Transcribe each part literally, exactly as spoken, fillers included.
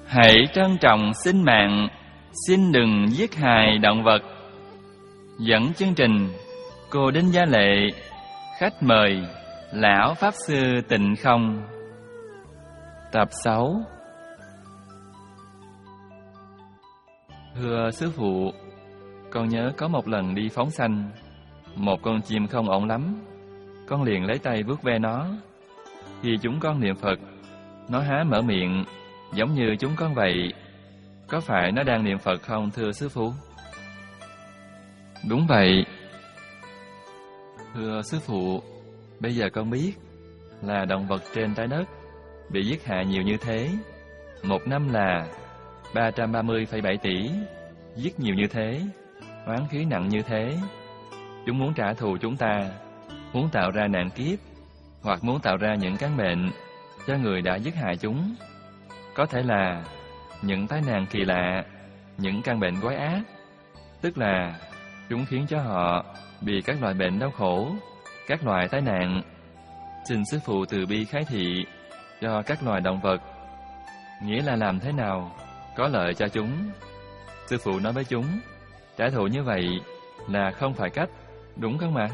Hãy trân trọng sinh mạng, xin đừng giết hại động vật. Dẫn chương trình cô Đinh Gia Lệ, khách mời Lão Pháp Sư Tịnh Không. Tập sáu. Thưa sư phụ, con nhớ có một lần đi phóng sanh, một con chim không ổn lắm. Con liền lấy tay vuốt ve nó. Khi chúng con niệm Phật, nó há mở miệng giống như chúng con vậy. Có phải nó đang niệm Phật không thưa sư phụ? Đúng vậy. Thưa sư phụ, bây giờ con biết là động vật trên trái đất bị giết hại nhiều như thế. Một năm là ba trăm ba mươi phẩy bảy tỷ. Giết nhiều như thế, oán khí nặng như thế. Chúng muốn trả thù chúng ta, muốn tạo ra nạn kiếp, hoặc muốn tạo ra những căn bệnh cho người đã giết hại chúng. Có thể là những tai nạn kỳ lạ, những căn bệnh quái ác. Tức là chúng khiến cho họ bị các loại bệnh đau khổ, các loại tai nạn. Xin sư phụ từ bi khái thị cho các loài động vật, nghĩa là làm thế nào có lợi cho chúng. Sư phụ nói với chúng, trả thù như vậy là không phải cách, đúng không ạ?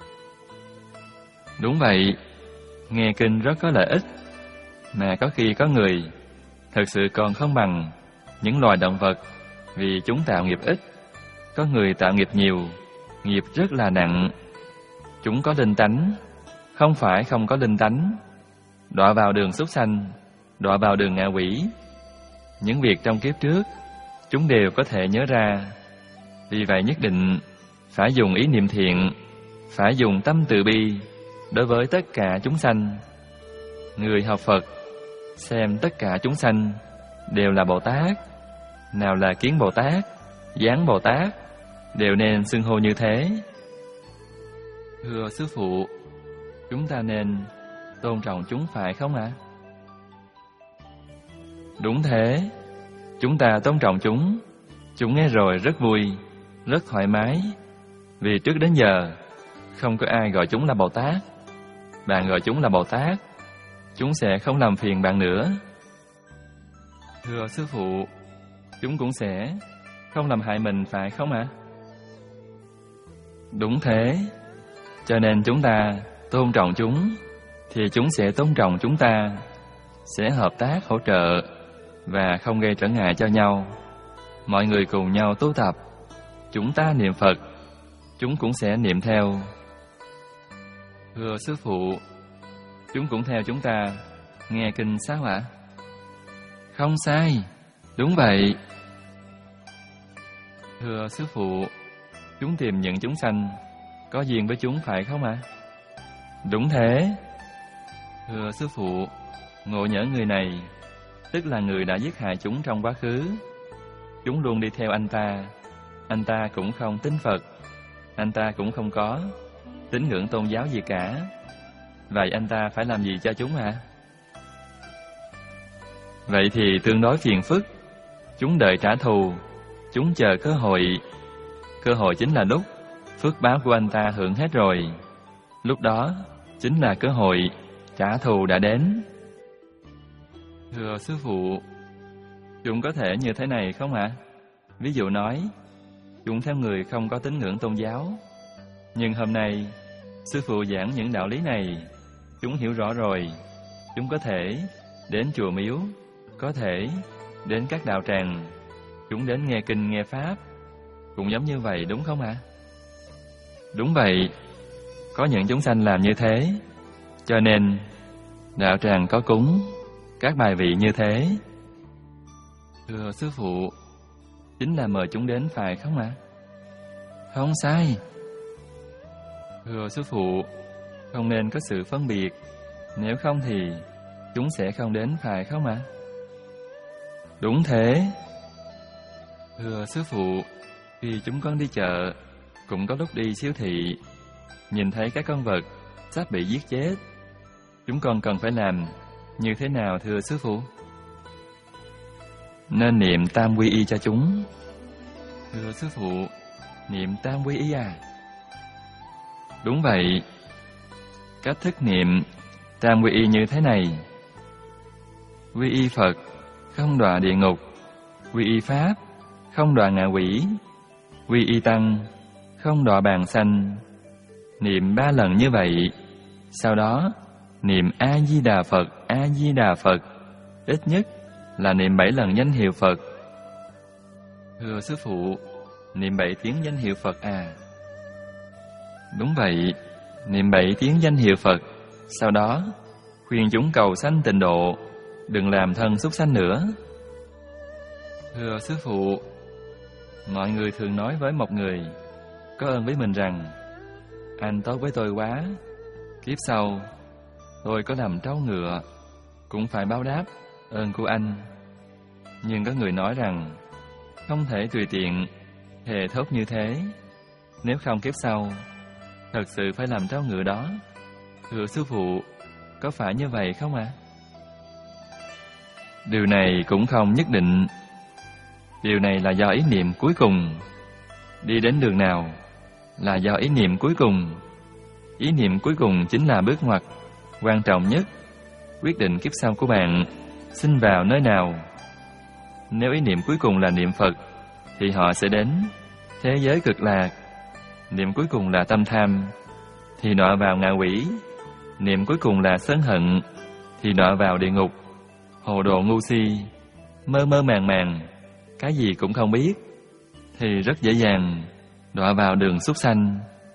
Đúng vậy, nghe kinh rất có lợi ích, mà có khi có người thật sự còn không bằng những loài động vật, vì chúng tạo nghiệp ít. Có người tạo nghiệp nhiều, nghiệp rất là nặng. Chúng có linh tánh, không phải không có linh tánh. Đọa vào đường súc sanh, đọa vào đường ngạ quỷ. Những việc trong kiếp trước chúng đều có thể nhớ ra. Vì vậy nhất định phải dùng ý niệm thiện, phải dùng tâm từ bi đối với tất cả chúng sanh. Người học Phật xem tất cả chúng sanh đều là Bồ Tát. Nào là Kiến Bồ Tát, Giáng Bồ Tát, đều nên xưng hô như thế. Thưa sư phụ, chúng ta nên tôn trọng chúng phải không ạ? À? Đúng thế, chúng ta tôn trọng chúng. Chúng nghe rồi rất vui, rất thoải mái. Vì trước đến giờ không có ai gọi chúng là Bồ Tát. Bạn gọi chúng là Bồ Tát, chúng sẽ không làm phiền bạn nữa. Thưa sư phụ, chúng cũng sẽ không làm hại mình phải không ạ? À? Đúng thế, cho nên chúng ta tôn trọng chúng, thì chúng sẽ tôn trọng chúng ta, sẽ hợp tác hỗ trợ và không gây trở ngại cho nhau. Mọi người cùng nhau tu tập, chúng ta niệm Phật, chúng cũng sẽ niệm theo. Thưa sư phụ, chúng cũng theo chúng ta nghe kinh sao ạ? Không sai, đúng vậy. Thưa sư phụ, chúng tìm những chúng sanh có duyên với chúng phải không ạ? Đúng thế. Thưa sư phụ, ngộ nhỡ người này, tức là người đã giết hại chúng trong quá khứ. Chúng luôn đi theo anh ta. Anh ta cũng không tin Phật, anh ta cũng không có tín ngưỡng tôn giáo gì cả. Vậy anh ta phải làm gì cho chúng ạ? À? Vậy thì tương đối phiền phức. Chúng đợi trả thù, chúng chờ cơ hội. Cơ hội chính là lúc phước báo của anh ta hưởng hết rồi. Lúc đó chính là cơ hội trả thù đã đến. Thưa sư phụ, chúng có thể như thế này không ạ? À? Ví dụ nói, chúng theo người không có tín ngưỡng tôn giáo. Nhưng hôm nay sư phụ giảng những đạo lý này, chúng hiểu rõ rồi. Chúng có thể đến chùa miếu, có thể đến các đạo tràng. Chúng đến nghe kinh nghe pháp, cũng giống như vậy đúng không ạ? À? Đúng vậy, có những chúng sanh làm như thế, cho nên đạo tràng có cúng các bài vị như thế. Thưa sư phụ, chính là mời chúng đến phải không ạ? À? Không sai. Thưa sư phụ, không nên có sự phân biệt, nếu không thì chúng sẽ không đến phải không ạ? À? Đúng thế. Thưa sư phụ, khi chúng con đi chợ, cũng có lúc đi siêu thị, nhìn thấy các con vật sắp bị giết chết, chúng con cần phải làm như thế nào thưa sư phụ? Nên niệm tam quy y cho chúng. Thưa sư phụ, niệm tam quy y à? Đúng vậy. Cách thức niệm tam quy y như thế này: quy y Phật, không đọa địa ngục. Quy y Pháp, không đọa ngạ quỷ. Quy y Tăng, không đọa bàn xanh. Niệm ba lần như vậy. Sau đó niệm A-di-đà Phật, A-di-đà Phật. Ít nhất là niệm bảy lần danh hiệu Phật. Thưa sư phụ, niệm bảy tiếng danh hiệu Phật à? Đúng vậy, niệm bảy tiếng danh hiệu Phật. Sau đó khuyên chúng cầu sanh tịnh độ, đừng làm thân súc sanh nữa. Thưa sư phụ, mọi người thường nói với một người có ơn với mình rằng: anh tốt với tôi quá, kiếp sau tôi có làm trâu ngựa cũng phải báo đáp ơn của anh. Nhưng có người nói rằng không thể tùy tiện thề thốt như thế, nếu không kiếp sau thật sự phải làm trâu ngựa đó. Thưa sư phụ, có phải như vậy không ạ? À? Điều này cũng không nhất định. Điều này là do ý niệm cuối cùng. Đi đến đường nào là do ý niệm cuối cùng. Ý niệm cuối cùng chính là bước ngoặt quan trọng nhất, quyết định kiếp sau của bạn sinh vào nơi nào. Nếu ý niệm cuối cùng là niệm Phật thì họ sẽ đến thế giới cực lạc. Niệm cuối cùng là tâm tham thì đọa vào ngạ quỷ. Niệm cuối cùng là sân hận thì đọa vào địa ngục. Hồ đồ ngu si, mơ mơ màng màng, cái gì cũng không biết thì rất dễ dàng đọa vào đường súc sanh.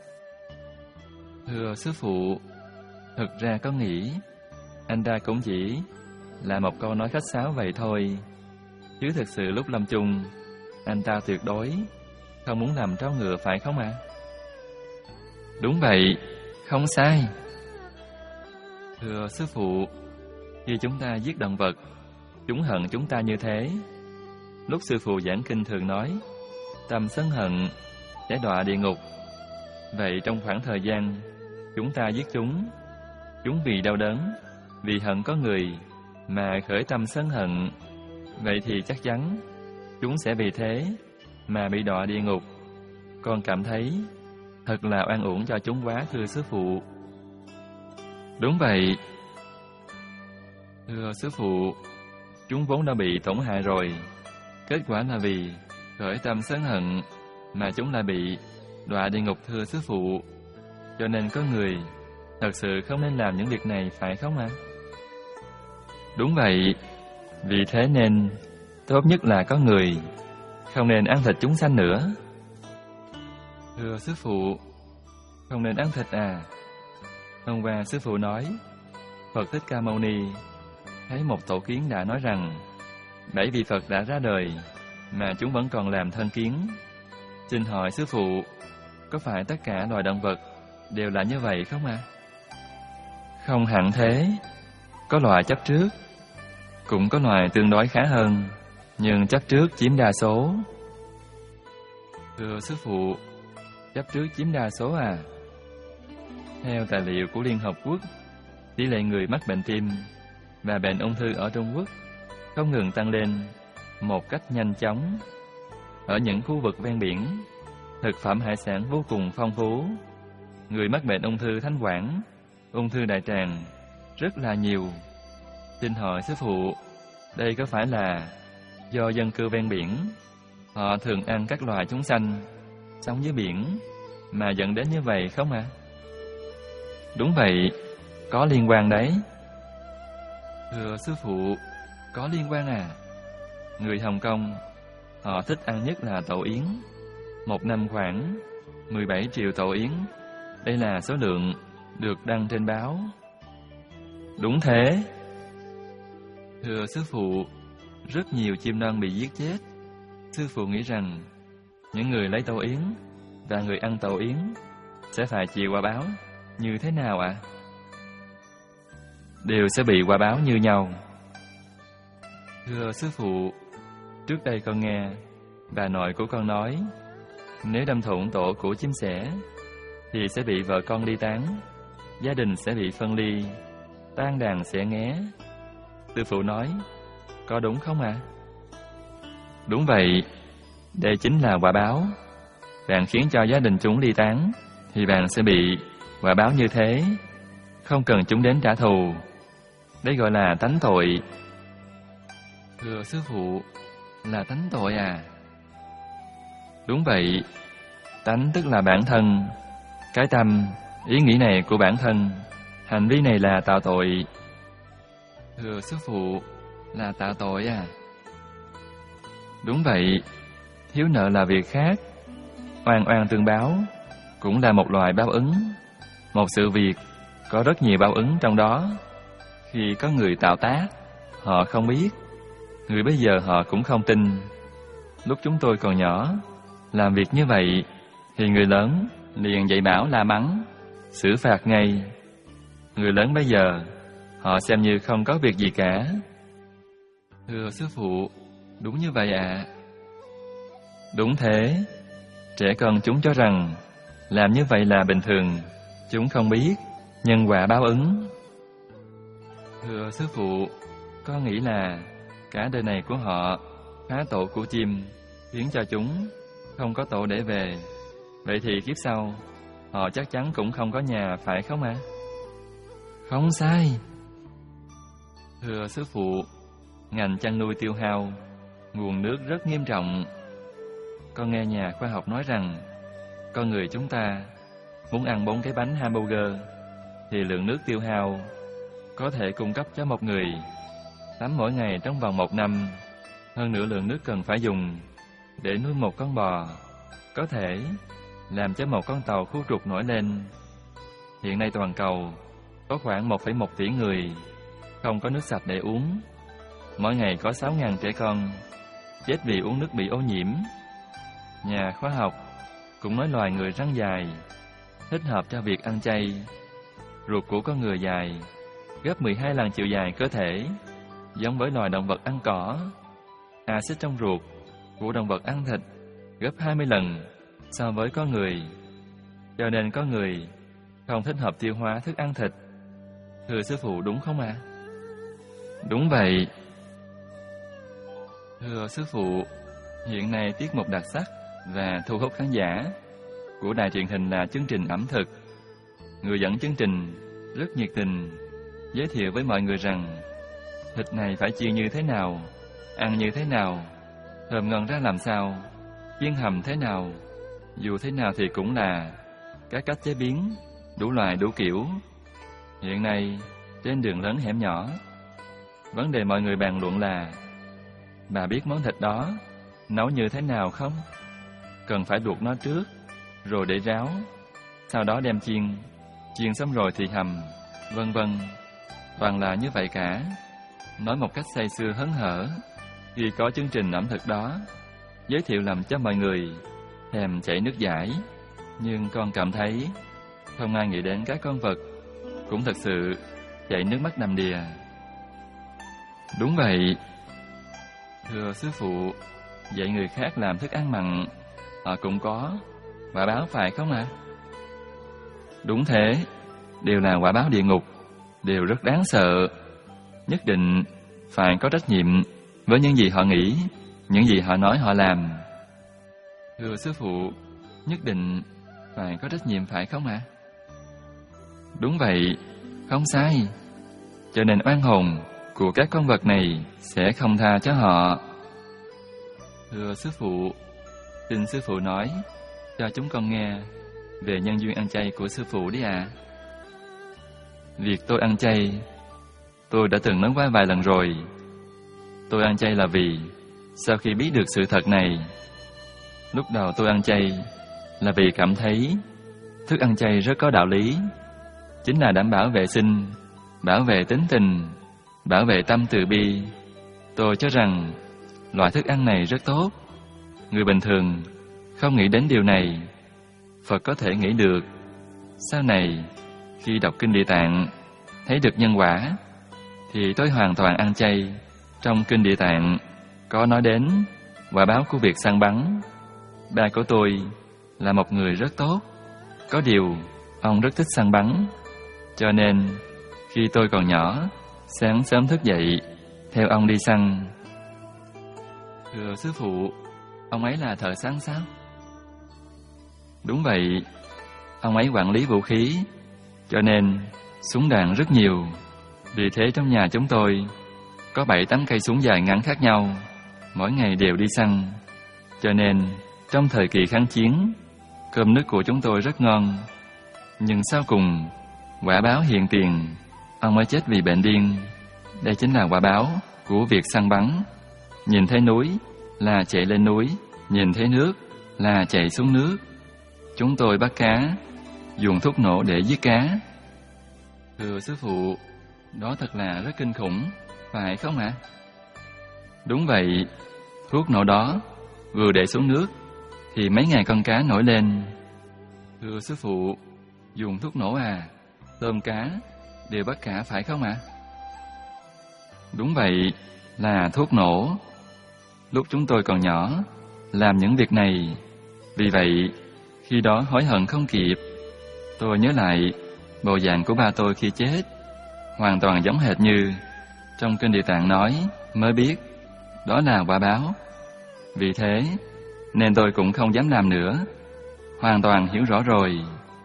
Thưa sư phụ, thực ra có nghĩ anh ta cũng chỉ là một câu nói khách sáo vậy thôi, chứ thực sự lúc lâm chung anh ta tuyệt đối không muốn làm trâu ngựa, phải không ạ? À? Đúng vậy, không sai. Thưa sư phụ, khi chúng ta giết động vật, chúng hận chúng ta như thế. Lúc sư phụ giảng kinh thường nói tâm sân hận sẽ đọa địa ngục. Vậy trong khoảng thời gian chúng ta giết chúng, chúng vì đau đớn, vì hận có người mà khởi tâm sân hận, vậy thì chắc chắn chúng sẽ vì thế mà bị đọa địa ngục. Con cảm thấy thật là oan uổng cho chúng quá, thưa sư phụ. Đúng vậy. Thưa sư phụ, chúng vốn đã bị tổn hại rồi. Kết quả là vì khởi tâm sân hận mà chúng lại bị đọa địa ngục, thưa sư phụ. Cho nên có người thật sự không nên làm những việc này, phải không ạ? À? Đúng vậy. Vì thế nên tốt nhất là có người không nên ăn thịt chúng sanh nữa. Thưa sư phụ, không nên ăn thịt à? Hôm qua sư phụ nói Phật Thích Ca Mâu Ni thấy một tổ kiến đã nói rằng bảy vị Phật đã ra đời mà chúng vẫn còn làm thân kiến. Xin hỏi sư phụ, có phải tất cả loài động vật đều là như vậy không ạ? À? Không hẳn thế. Có loài chấp trước, cũng có loài tương đối khá hơn, nhưng chấp trước chiếm đa số. Thưa sư phụ, chấp trước chiếm đa số à? Theo tài liệu của Liên Hợp Quốc, tỷ lệ người mắc bệnh tim và bệnh ung thư ở Trung Quốc không ngừng tăng lên một cách nhanh chóng. Ở những khu vực ven biển, thực phẩm hải sản vô cùng phong phú. Người mắc bệnh ung thư thanh quản, ung thư đại tràng rất là nhiều. Xin hỏi sư phụ, đây có phải là do dân cư ven biển họ thường ăn các loài chúng sanh sống dưới biển mà dẫn đến như vậy không ạ? À? Đúng vậy, có liên quan đấy. Thưa sư phụ, có liên quan à? Người Hồng Kông họ thích ăn nhất là tổ yến. Một năm khoảng mười bảy triệu tổ yến. Đây là số lượng được đăng trên báo. Đúng thế. Thưa sư phụ, rất nhiều chim non bị giết chết. Sư phụ nghĩ rằng những người lấy tổ yến và người ăn tổ yến sẽ phải chịu quả báo như thế nào ạ? À? Đều sẽ bị quả báo như nhau. Thưa sư phụ, trước đây con nghe bà nội của con nói, nếu đâm thủng tổ của chim sẻ thì sẽ bị vợ con ly tán, gia đình sẽ bị phân ly, tan đàn sẽ nghé. Sư phụ nói, có đúng không ạ? À? Đúng vậy, đây chính là quả báo. Bạn khiến cho gia đình chúng ly tán thì bạn sẽ bị quả báo như thế, không cần chúng đến trả thù. Đây gọi là tánh tội. Thưa sư phụ, là tánh tội à? Đúng vậy, tánh tức là bản thân, cái tâm, ý nghĩ này của bản thân, hành vi này là tạo tội. Thưa sư phụ, là tạo tội à? Đúng vậy, thiếu nợ là việc khác, oan oan tương báo cũng là một loại báo ứng. Một sự việc có rất nhiều báo ứng trong đó. Khi có người tạo tác, họ không biết, người bây giờ họ cũng không tin. Lúc chúng tôi còn nhỏ, làm việc như vậy thì người lớn liền dạy bảo la mắng, xử phạt ngay. Người lớn bây giờ họ xem như không có việc gì cả. Thưa sư phụ, đúng như vậy ạ. À? Đúng thế, trẻ con chúng cho rằng làm như vậy là bình thường, chúng không biết nhân quả báo ứng. Thưa sư phụ, con nghĩ là cả đời này của họ phá tổ của chim, khiến cho chúng không có tổ để về. Vậy thì kiếp sau họ chắc chắn cũng không có nhà, phải không ạ? À? Không sai. Thưa sư phụ, ngành chăn nuôi tiêu hao nguồn nước rất nghiêm trọng. Con nghe nhà khoa học nói rằng con người chúng ta muốn ăn bốn cái bánh hamburger thì lượng nước tiêu hao có thể cung cấp cho một người tắm mỗi ngày trong vòng một năm. Hơn nữa lượng nước cần phải dùng để nuôi một con bò có thể làm cho một con tàu khu trục nổi lên. Hiện nay toàn cầu có khoảng một phẩy một tỷ người không có nước sạch để uống. Mỗi ngày có sáu nghìn trẻ con chết vì uống nước bị ô nhiễm. Nhà khoa học cũng nói loài người răng dài thích hợp cho việc ăn chay. Ruột của con người dài gấp mười hai lần chiều dài cơ thể, giống với loài động vật ăn cỏ. Axit trong ruột của động vật ăn thịt gấp hai mươi lần so với con người. Cho nên có người không thích hợp tiêu hóa thức ăn thịt. Thưa sư phụ, đúng không ạ? À? Đúng vậy. Thưa sư phụ, hiện nay tiết mục đặc sắc và thu hút khán giả của đài truyền hình là chương trình ẩm thực. Người dẫn chương trình rất nhiệt tình, giới thiệu với mọi người rằng thịt này phải chiên như thế nào, ăn như thế nào, thơm ngon ra làm sao, chiên hầm thế nào. Dù thế nào thì cũng là các cách chế biến đủ loại đủ kiểu. Hiện nay trên đường lớn hẻm nhỏ, vấn đề mọi người bàn luận là: bà biết món thịt đó nấu như thế nào không? Cần phải luộc nó trước, rồi để ráo, sau đó đem chiên, chiên xong rồi thì hầm, vân vân. Toàn là như vậy cả. Nói một cách say sưa hớn hở. Khi có chương trình ẩm thực đó, giới thiệu làm cho mọi người thèm chảy nước dãi. Nhưng con cảm thấy không ai nghĩ đến các con vật cũng thật sự chảy nước mắt đầm đìa. Đúng vậy. Thưa sư phụ, dạy người khác làm thức ăn mặn, họ cũng có quả báo phải không ạ? À? Đúng thế, đều là quả báo địa ngục, đều rất đáng sợ. Nhất định phải có trách nhiệm với những gì họ nghĩ, những gì họ nói họ làm. Thưa sư phụ, nhất định phải có trách nhiệm phải không ạ? À? Đúng vậy, không sai. Cho nên oan hồn của các con vật này sẽ không tha cho họ. Thưa sư phụ, xin sư phụ nói cho chúng con nghe về nhân duyên ăn chay của sư phụ đi ạ. À. Việc tôi ăn chay, tôi đã từng nói qua vài lần rồi. Tôi ăn chay là vì sau khi biết được sự thật này, lúc đầu tôi ăn chay là vì cảm thấy thức ăn chay rất có đạo lý, chính là đảm bảo vệ sinh, bảo vệ tính tình, bảo vệ tâm từ bi. Tôi cho rằng loại thức ăn này rất tốt. Người bình thường không nghĩ đến điều này, Phật có thể nghĩ được. Sau này khi đọc kinh Địa Tạng thấy được nhân quả thì tôi hoàn toàn ăn chay. Trong kinh Địa Tạng có nói đến quả báo của việc săn bắn. Ba của tôi là một người rất tốt, có điều ông rất thích săn bắn. Cho nên khi tôi còn nhỏ, sáng sớm thức dậy theo ông đi săn. Thưa sư phụ, ông ấy là thợ săn sao? Đúng vậy, ông ấy quản lý vũ khí, cho nên súng đạn rất nhiều. Vì thế trong nhà chúng tôi có bảy tám cây súng dài ngắn khác nhau, mỗi ngày đều đi săn. Cho nên, trong thời kỳ kháng chiến, cơm nước của chúng tôi rất ngon. Nhưng sau cùng, quả báo hiện tiền, ông mới chết vì bệnh điên. Đây chính là quả báo của việc săn bắn. Nhìn thấy núi là chạy lên núi, nhìn thấy nước là chạy xuống nước. Chúng tôi bắt cá, dùng thuốc nổ để giết cá. Thưa sư phụ, đó thật là rất kinh khủng, phải không ạ? Đúng vậy, thuốc nổ đó vừa để xuống nước thì mấy ngàn con cá nổi lên. Thưa sư phụ, dùng thuốc nổ à, tôm cá đều bắt cả phải không ạ? Đúng vậy, là thuốc nổ. Lúc chúng tôi còn nhỏ, làm những việc này. Vì vậy, khi đó hối hận không kịp. Tôi nhớ lại bộ dạng của ba tôi khi chết, hoàn toàn giống hệt như trong kinh Địa Tạng nói, mới biết đó là quả báo. Vì thế nên tôi cũng không dám làm nữa, hoàn toàn hiểu rõ rồi.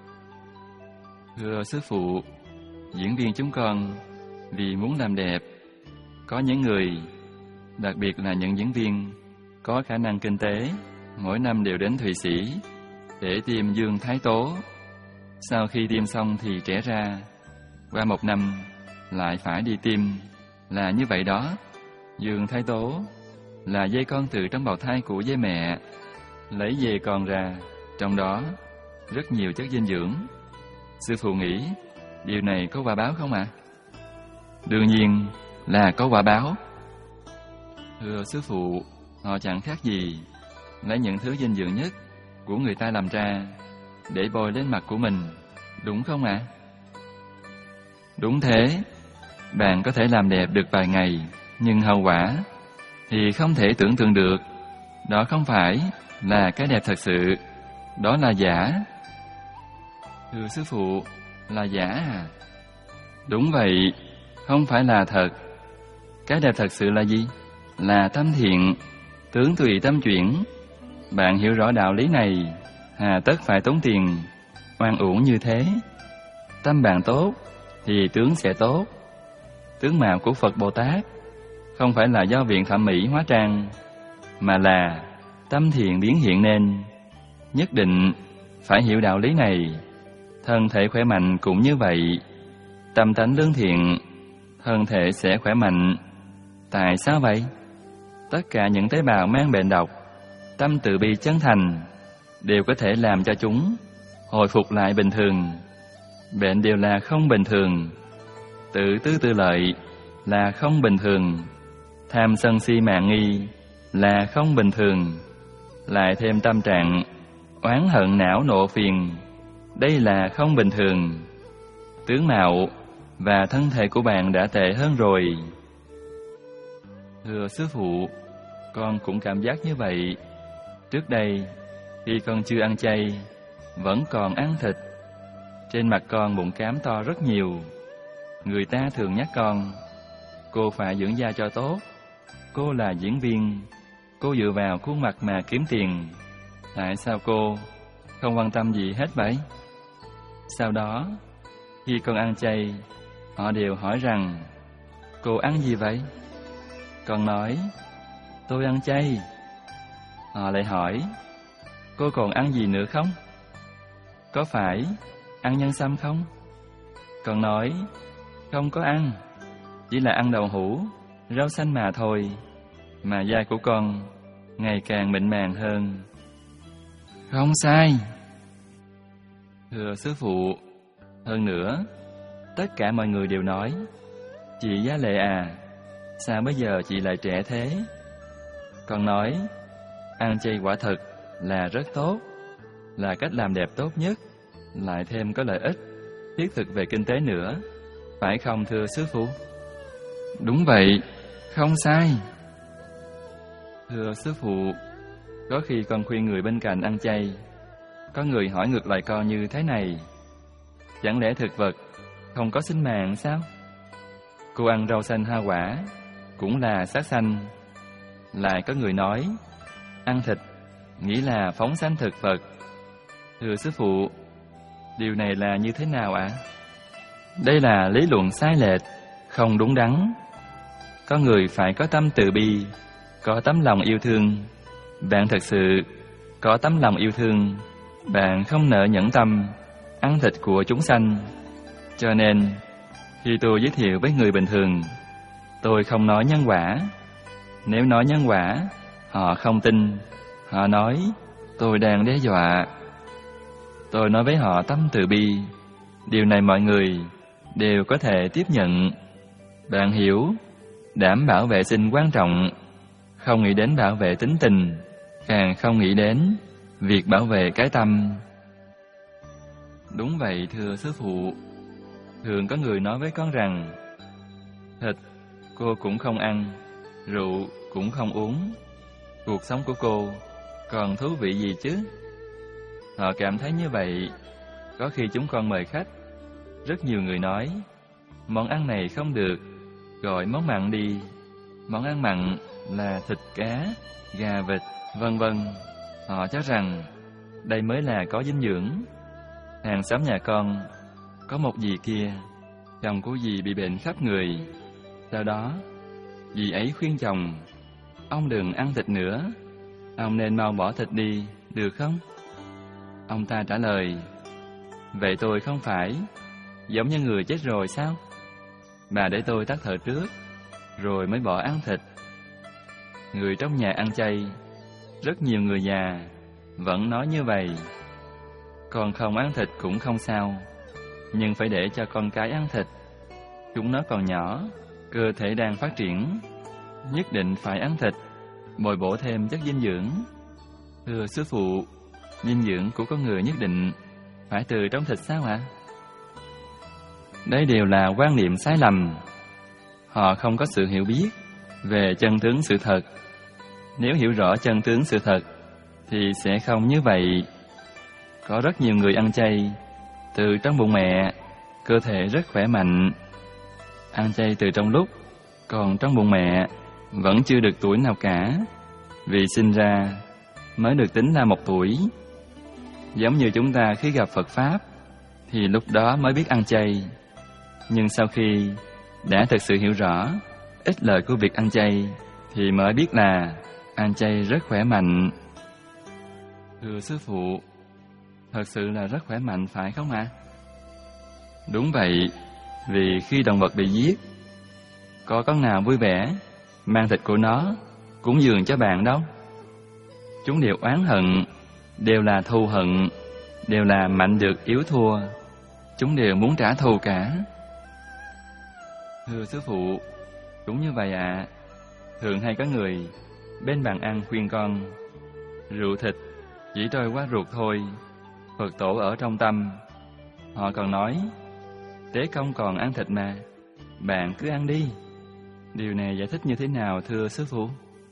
Thưa sư phụ, diễn viên chúng con vì muốn làm đẹp, có những người, đặc biệt là những diễn viên có khả năng kinh tế, mỗi năm đều đến Thụy Sĩ để tiêm Dương Thái Tố. Sau khi tiêm xong thì trẻ ra, qua một năm lại phải đi tiêm. Là như vậy đó. Dương Thái Tố là dây con từ trong bào thai của dây mẹ, lấy về con ra, trong đó rất nhiều chất dinh dưỡng. Sư phụ nghĩ điều này có quả báo không ạ? À? Đương nhiên là có quả báo. Thưa sư phụ, họ chẳng khác gì lấy những thứ dinh dưỡng nhất của người ta làm ra để bôi lên mặt của mình, đúng không ạ? À? Đúng thế. Bạn có thể làm đẹp được vài ngày, nhưng hậu quả thì không thể tưởng tượng được. Đó không phải là cái đẹp thật sự, đó là giả. Thưa sư phụ, là giả à? Đúng vậy, không phải là thật. Cái đẹp thật sự là gì? Là tâm thiện, tướng tùy tâm chuyển. Bạn hiểu rõ đạo lý này, hà tất phải tốn tiền oan uổng như thế. Tâm bạn tốt thì tướng sẽ tốt. Tướng mạo của Phật Bồ Tát không phải là do viện thẩm mỹ hóa trang, mà là tâm thiện biến hiện nên. Nhất định phải hiểu đạo lý này. Thân thể khỏe mạnh cũng như vậy. Tâm tánh lương thiện, thân thể sẽ khỏe mạnh. Tại sao vậy? Tất cả những tế bào mang bệnh độc, tâm từ bi chân thành đều có thể làm cho chúng hồi phục lại bình thường. Bệnh đều là không bình thường. Tự tư tự lợi là không bình thường. Tham sân si mạn nghi là không bình thường. Lại thêm tâm trạng oán hận não nộ phiền, đây là không bình thường. Tướng mạo và thân thể của bạn đã tệ hơn rồi. Thưa sư phụ, con cũng cảm giác như vậy. Trước đây, khi con chưa ăn chay, vẫn còn ăn thịt, trên mặt con mụn cám to rất nhiều. Người ta thường nhắc con, cô phải dưỡng da cho tốt. Cô là diễn viên, cô dựa vào khuôn mặt mà kiếm tiền. Tại sao cô không quan tâm gì hết vậy? Sau đó, khi con ăn chay, họ đều hỏi rằng, cô ăn gì vậy? Con nói, tôi ăn chay. Họ lại hỏi, cô còn ăn gì nữa không? Có phải ăn nhân sâm không? Con nói, không có ăn, chỉ là ăn đậu hũ, rau xanh mà thôi. Mà da của con ngày càng mịn màng hơn. Không sai. Thưa sư phụ, hơn nữa, tất cả mọi người đều nói, chị Giá Lệ à, sao bây giờ chị lại trẻ thế? Con nói, ăn chay quả thực là rất tốt, là cách làm đẹp tốt nhất, lại thêm có lợi ích thiết thực về kinh tế nữa, phải không thưa sư phụ? Đúng vậy, không sai. Thưa sư phụ, có khi con khuyên người bên cạnh ăn chay, có người hỏi ngược lại con như thế này, chẳng lẽ thực vật không có sinh mạng sao? Cô ăn rau xanh hoa quả cũng là sát sanh. Lại có người nói, ăn thịt nghĩ là phóng sanh thực vật. Thưa sư phụ, điều này là như thế nào ạ? À? Đây là lý luận sai lệch, không đúng đắn. con người phải có tâm từ bi, có tấm lòng yêu thương. Bạn thật sự có tấm lòng yêu thương, bạn không nỡ nhẫn tâm ăn thịt của chúng sanh. Cho nên, khi tôi giới thiệu với người bình thường, tôi không nói nhân quả. Nếu nói nhân quả, họ không tin. Họ nói tôi đang đe dọa. Tôi nói với họ tâm từ bi. Điều này mọi người đều có thể tiếp nhận. Bạn hiểu, đảm bảo vệ sinh quan trọng, không nghĩ đến bảo vệ tính tình, càng không nghĩ đến việc bảo vệ cái tâm. Đúng vậy thưa sư phụ. Thường có người nói với con rằng thịt cô cũng không ăn, rượu cũng không uống, cuộc sống của cô còn thú vị gì chứ? Họ cảm thấy như vậy. Có khi chúng con mời khách, rất nhiều người nói món ăn này không được, gọi món mặn đi. Món ăn mặn là thịt cá, gà vịt, vân vân. Họ cho rằng đây mới là có dinh dưỡng. Hàng xóm nhà con có một dì kia, chồng của dì bị bệnh khắp người. Sau đó dì ấy khuyên chồng, ông đừng ăn thịt nữa, ông nên mau bỏ thịt đi, được không? Ông ta trả lời, vậy tôi không phải giống như người chết rồi sao? Bà để tôi tắt thở trước, rồi mới bỏ ăn thịt. Người trong nhà ăn chay, rất nhiều người già vẫn nói như vậy. Con không ăn thịt cũng không sao, nhưng phải để cho con cái ăn thịt. Chúng nó còn nhỏ, cơ thể đang phát triển, nhất định phải ăn thịt, bồi bổ thêm chất dinh dưỡng. Thưa sư phụ, dinh dưỡng của con người nhất định phải từ trong thịt sao ạ? Đây đều là quan niệm sai lầm. Họ không có sự hiểu biết về chân tướng sự thật. Nếu hiểu rõ chân tướng sự thật thì sẽ không như vậy. Có rất nhiều người ăn chay, từ trong bụng mẹ, cơ thể rất khỏe mạnh. Ăn chay từ trong lúc còn trong bụng mẹ vẫn chưa được tuổi nào cả, vì sinh ra mới được tính là một tuổi. Giống như chúng ta khi gặp Phật Pháp thì lúc đó mới biết ăn chay. Nhưng sau khi đã thực sự hiểu rõ ích lợi của việc ăn chay thì mới biết là ăn chay rất khỏe mạnh. Thưa sư phụ, thật sự là rất khỏe mạnh phải không ạ? Đúng vậy, vì khi động vật bị giết, có con nào vui vẻ mang thịt của nó cúng dường cho bạn đâu. Chúng đều oán hận, đều là thù hận, đều là mạnh được yếu thua. Chúng đều muốn trả thù cả. Thưa sư phụ, đúng như vậy ạ. À. Thường hay có người bên bàn ăn khuyên con, rượu thịt chỉ trôi qua ruột thôi, Phật tổ ở trong tâm. Họ còn nói, Tế Công còn ăn thịt mà, bạn cứ ăn đi. Điều này giải thích như thế nào thưa sư phụ?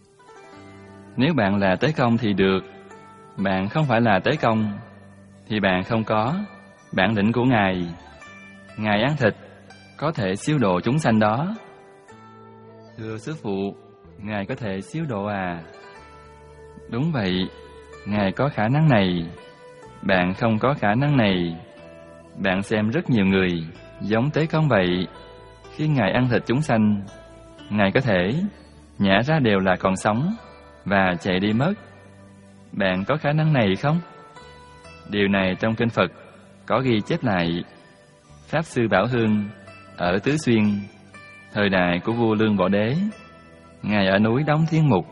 Nếu bạn là Tế Công thì được, bạn không phải là Tế Công thì bạn không có bản lĩnh của Ngài. Ngài ăn thịt có thể siêu độ chúng sanh đó. Thưa sư phụ, Ngài có thể siêu độ à? Đúng vậy, Ngài có khả năng này. Bạn không có khả năng này. Bạn xem rất nhiều người giống Tế Công vậy. Khi Ngài ăn thịt chúng sanh, Ngài có thể nhả ra đều là còn sống và chạy đi mất. Bạn có khả năng này không? Điều này trong kinh Phật có ghi chép lại. Pháp sư Bảo Hương ở Tứ Xuyên, thời đại của vua Lương Võ Đế, Ngài ở núi Đống Thiên Mục.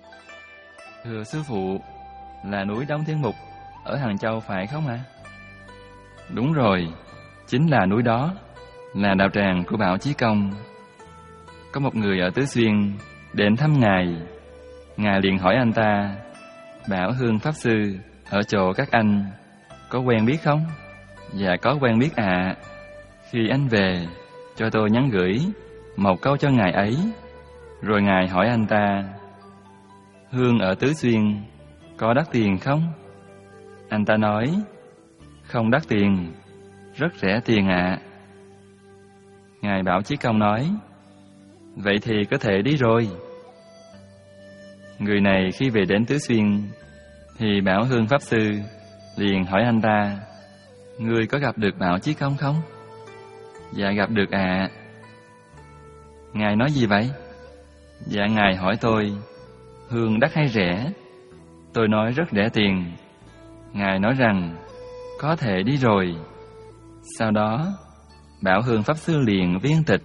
Thưa sư phụ, là núi Đống Thiên Mục ở Hàng Châu phải không ạ? À? Đúng rồi, chính là núi đó, là đạo tràng của Bảo Chí Công. Có một người ở Tứ Xuyên đến thăm Ngài. Ngài liền hỏi anh ta, Bảo Hương Pháp Sư ở chỗ các anh có quen biết không? Dạ có quen biết ạ. À. Khi anh về, cho tôi nhắn gửi một câu cho Ngài ấy. Rồi Ngài hỏi anh ta, Hương ở Tứ Xuyên có đắt tiền không? Anh ta nói, không đắt tiền, rất rẻ tiền ạ. À. Ngài Bảo Chí Công nói, vậy thì có thể đi rồi. Người này khi về đến Tứ Xuyên thì Bảo Hương Pháp Sư liền hỏi anh ta, ngươi có gặp được Bảo Chí Công không? Dạ gặp được ạ. À. Ngài nói gì vậy? Dạ Ngài hỏi tôi, hương đắt hay rẻ? Tôi nói rất rẻ tiền. Ngài nói rằng, có thể đi rồi. Sau đó, Bảo Hương Pháp Sư liền viên tịch.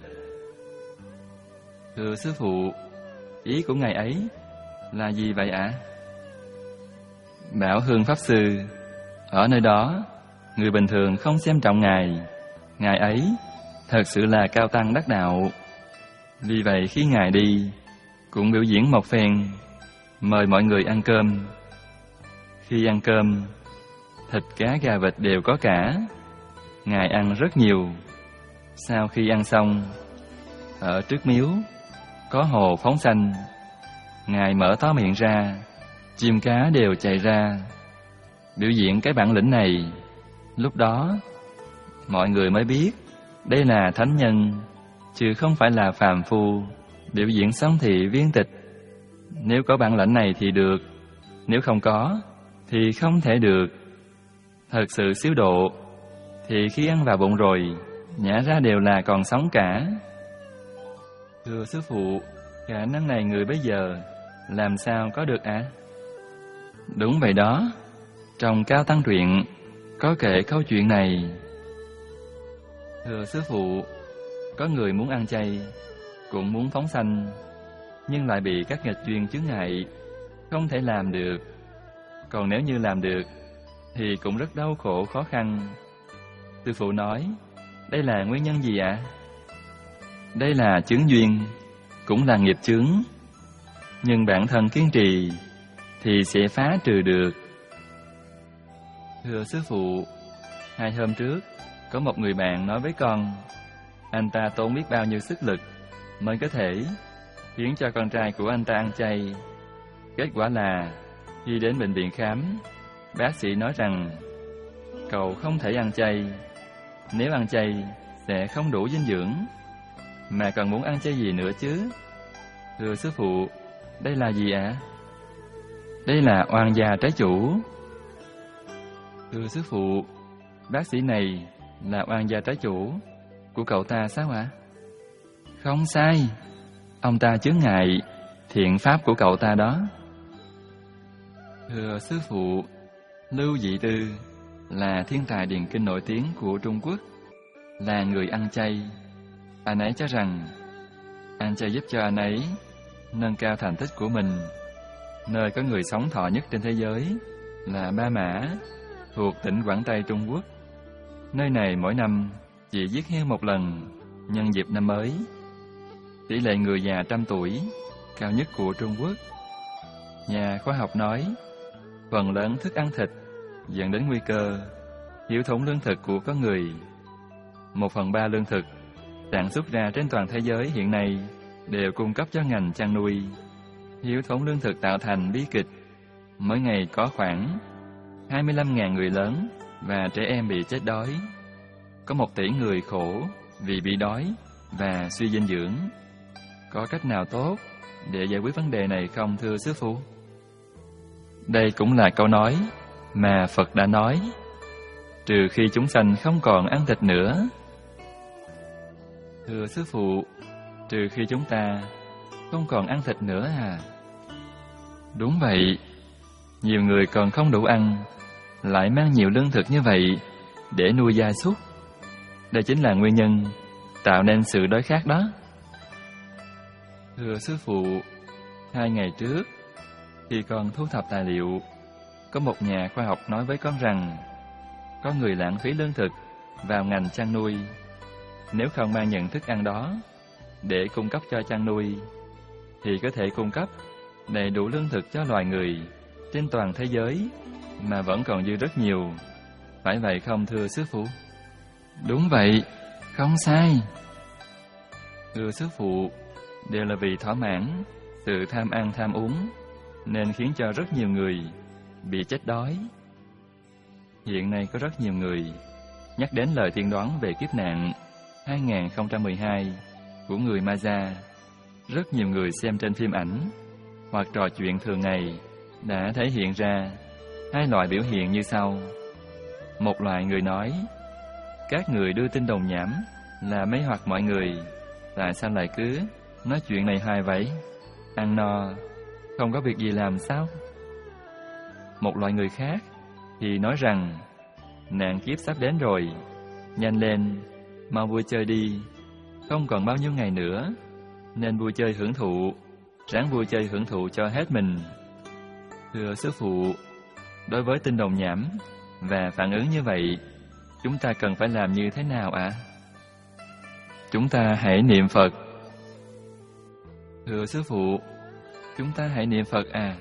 Thưa sư phụ, ý của Ngài ấy là gì vậy ạ? À? Bảo Hương Pháp Sư, ở nơi đó, người bình thường không xem trọng Ngài. Ngài ấy thật sự là cao tăng đắc đạo. Vì vậy khi Ngài đi, cũng biểu diễn một phen, mời mọi người ăn cơm. Khi ăn cơm, thịt cá gà vịt đều có cả. Ngài ăn rất nhiều. Sau khi ăn xong, ở trước miếu có hồ phóng sanh. Ngài mở to miệng ra, chim cá đều chạy ra, biểu diễn cái bản lĩnh này. Lúc đó, mọi người mới biết đây là thánh nhân, chứ không phải là phàm phu biểu diễn xong thì viên tịch. Nếu có bản lĩnh này thì được, nếu không có thì không thể được. Thật sự siêu độ thì khi ăn vào bụng rồi, nhả ra đều là còn sống cả. Thưa sư phụ, khả năng này người bây giờ làm sao có được ạ? À? Đúng vậy đó, trong Cao Tăng truyện có kể câu chuyện này. Thưa sư phụ, có người muốn ăn chay, cũng muốn phóng sanh, nhưng lại bị các nghịch duyên chướng ngại, không thể làm được. Còn nếu như làm được, thì cũng rất đau khổ khó khăn. Sư phụ nói, đây là nguyên nhân gì ạ? À? Đây là chướng duyên, cũng là nghiệp chướng. Nhưng bản thân kiên trì thì sẽ phá trừ được. Thưa sư phụ, hai hôm trước có một người bạn nói với con, anh ta tốn biết bao nhiêu sức lực mới có thể khiến cho con trai của anh ta ăn chay. Kết quả là khi đến bệnh viện khám, bác sĩ nói rằng cậu không thể ăn chay. Nếu ăn chay sẽ không đủ dinh dưỡng, mà còn muốn ăn chay gì nữa chứ? Thưa sư phụ, đây là gì ạ? À? Đây là oan gia trái chủ. Thưa sư phụ, bác sĩ này là oan gia trái chủ của cậu ta sao ạ? À? Không sai, ông ta chướng ngại thiện pháp của cậu ta đó. Thưa sư phụ, Lưu Dị Tư là thiên tài điền kinh nổi tiếng của Trung Quốc, là người ăn chay. Anh ấy cho rằng ăn chay giúp cho anh ấy nâng cao thành tích của mình. Nơi có người sống thọ nhất trên thế giới là Ba Mã, thuộc tỉnh Quảng Tây Trung Quốc. Nơi này mỗi năm chỉ giết heo một lần, nhân dịp năm mới. Tỷ lệ người già trăm tuổi cao nhất của Trung Quốc. Nhà khoa học nói, phần lớn thức ăn thịt dẫn đến nguy cơ thiếu thốn lương thực của con người. Một phần ba lương thực sản xuất ra trên toàn thế giới hiện nay đều cung cấp cho ngành chăn nuôi. Thiếu thốn lương thực tạo thành bi kịch. Mỗi ngày có khoảng hai mươi lăm nghìn người lớn và trẻ em bị chết đói. Có một tỷ người khổ vì bị đói và suy dinh dưỡng. Có cách nào tốt để giải quyết vấn đề này không thưa sư phụ? Đây cũng là câu nói mà Phật đã nói, trừ khi chúng sanh không còn ăn thịt nữa. Thưa sư phụ, trừ khi chúng ta không còn ăn thịt nữa à? Đúng vậy, nhiều người còn không đủ ăn, lại mang nhiều lương thực như vậy để nuôi gia súc. Đây chính là nguyên nhân tạo nên sự đói khát đó. Thưa sư phụ, hai ngày trước, khi con thu thập tài liệu, có một nhà khoa học nói với con rằng có người lãng phí lương thực vào ngành chăn nuôi. Nếu không mang nhận thức ăn đó để cung cấp cho chăn nuôi, thì có thể cung cấp đầy đủ lương thực cho loài người trên toàn thế giới, mà vẫn còn dư rất nhiều. Phải vậy không thưa sư phụ? Đúng vậy, không sai. Thưa sư phụ, đều là vì thỏa mãn sự tham ăn tham uống, nên khiến cho rất nhiều người bị chết đói. Hiện nay có rất nhiều người nhắc đến lời tiên đoán về kiếp nạn hai không một hai của người Maya. Rất nhiều người xem trên phim ảnh hoặc trò chuyện thường ngày đã thể hiện ra hai loại biểu hiện như sau. Một loại người nói, các người đưa tin đồn nhảm là mê hoặc mọi người, tại sao lại cứ nói chuyện này hoài vậy? ăn no, không có việc gì làm sao? Một loại người khác thì nói rằng nạn kiếp sắp đến rồi, nhanh lên, mau vui chơi đi, không còn bao nhiêu ngày nữa, nên vui chơi hưởng thụ, ráng vui chơi hưởng thụ cho hết mình. Thưa sư phụ, đối với tin đồn nhảm và phản ứng như vậy, chúng ta cần phải làm như thế nào ạ? À? Chúng ta hãy niệm Phật. Thưa sư phụ, chúng ta hãy niệm Phật à?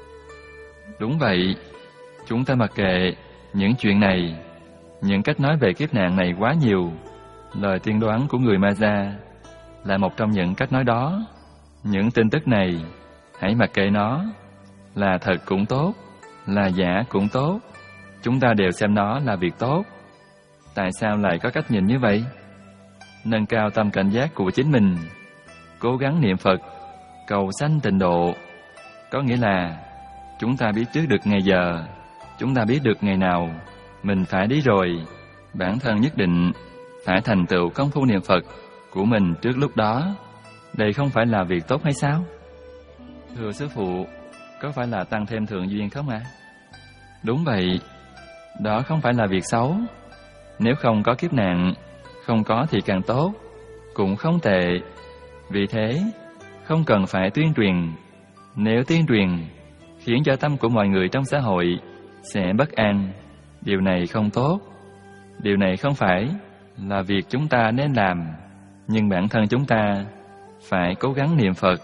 Đúng vậy, chúng ta mặc kệ những chuyện này, những cách nói về kiếp nạn này quá nhiều. Lời tiên đoán của người Ma-gia là một trong những cách nói đó. Những tin tức này, hãy mặc kệ nó, là thật cũng tốt, là giả cũng tốt. Chúng ta đều xem nó là việc tốt. Tại sao lại có cách nhìn như vậy? Nâng cao tâm cảnh giác của chính mình, cố gắng niệm Phật, cầu sanh tịnh độ. Có nghĩa là chúng ta biết trước được ngày giờ, chúng ta biết được ngày nào mình phải đi rồi. Bản thân nhất định phải thành tựu công phu niệm Phật của mình trước lúc đó. Đây không phải là việc tốt hay sao? Thưa sư phụ, có phải là tăng thêm thượng duyên không ạ? À? Đúng vậy, đó không phải là việc xấu. Nếu không có kiếp nạn, không có thì càng tốt, cũng không tệ. Vì thế, không cần phải tuyên truyền. Nếu tuyên truyền khiến cho tâm của mọi người trong xã hội sẽ bất an, điều này không tốt. Điều này không phải là việc chúng ta nên làm, nhưng bản thân chúng ta phải cố gắng niệm Phật.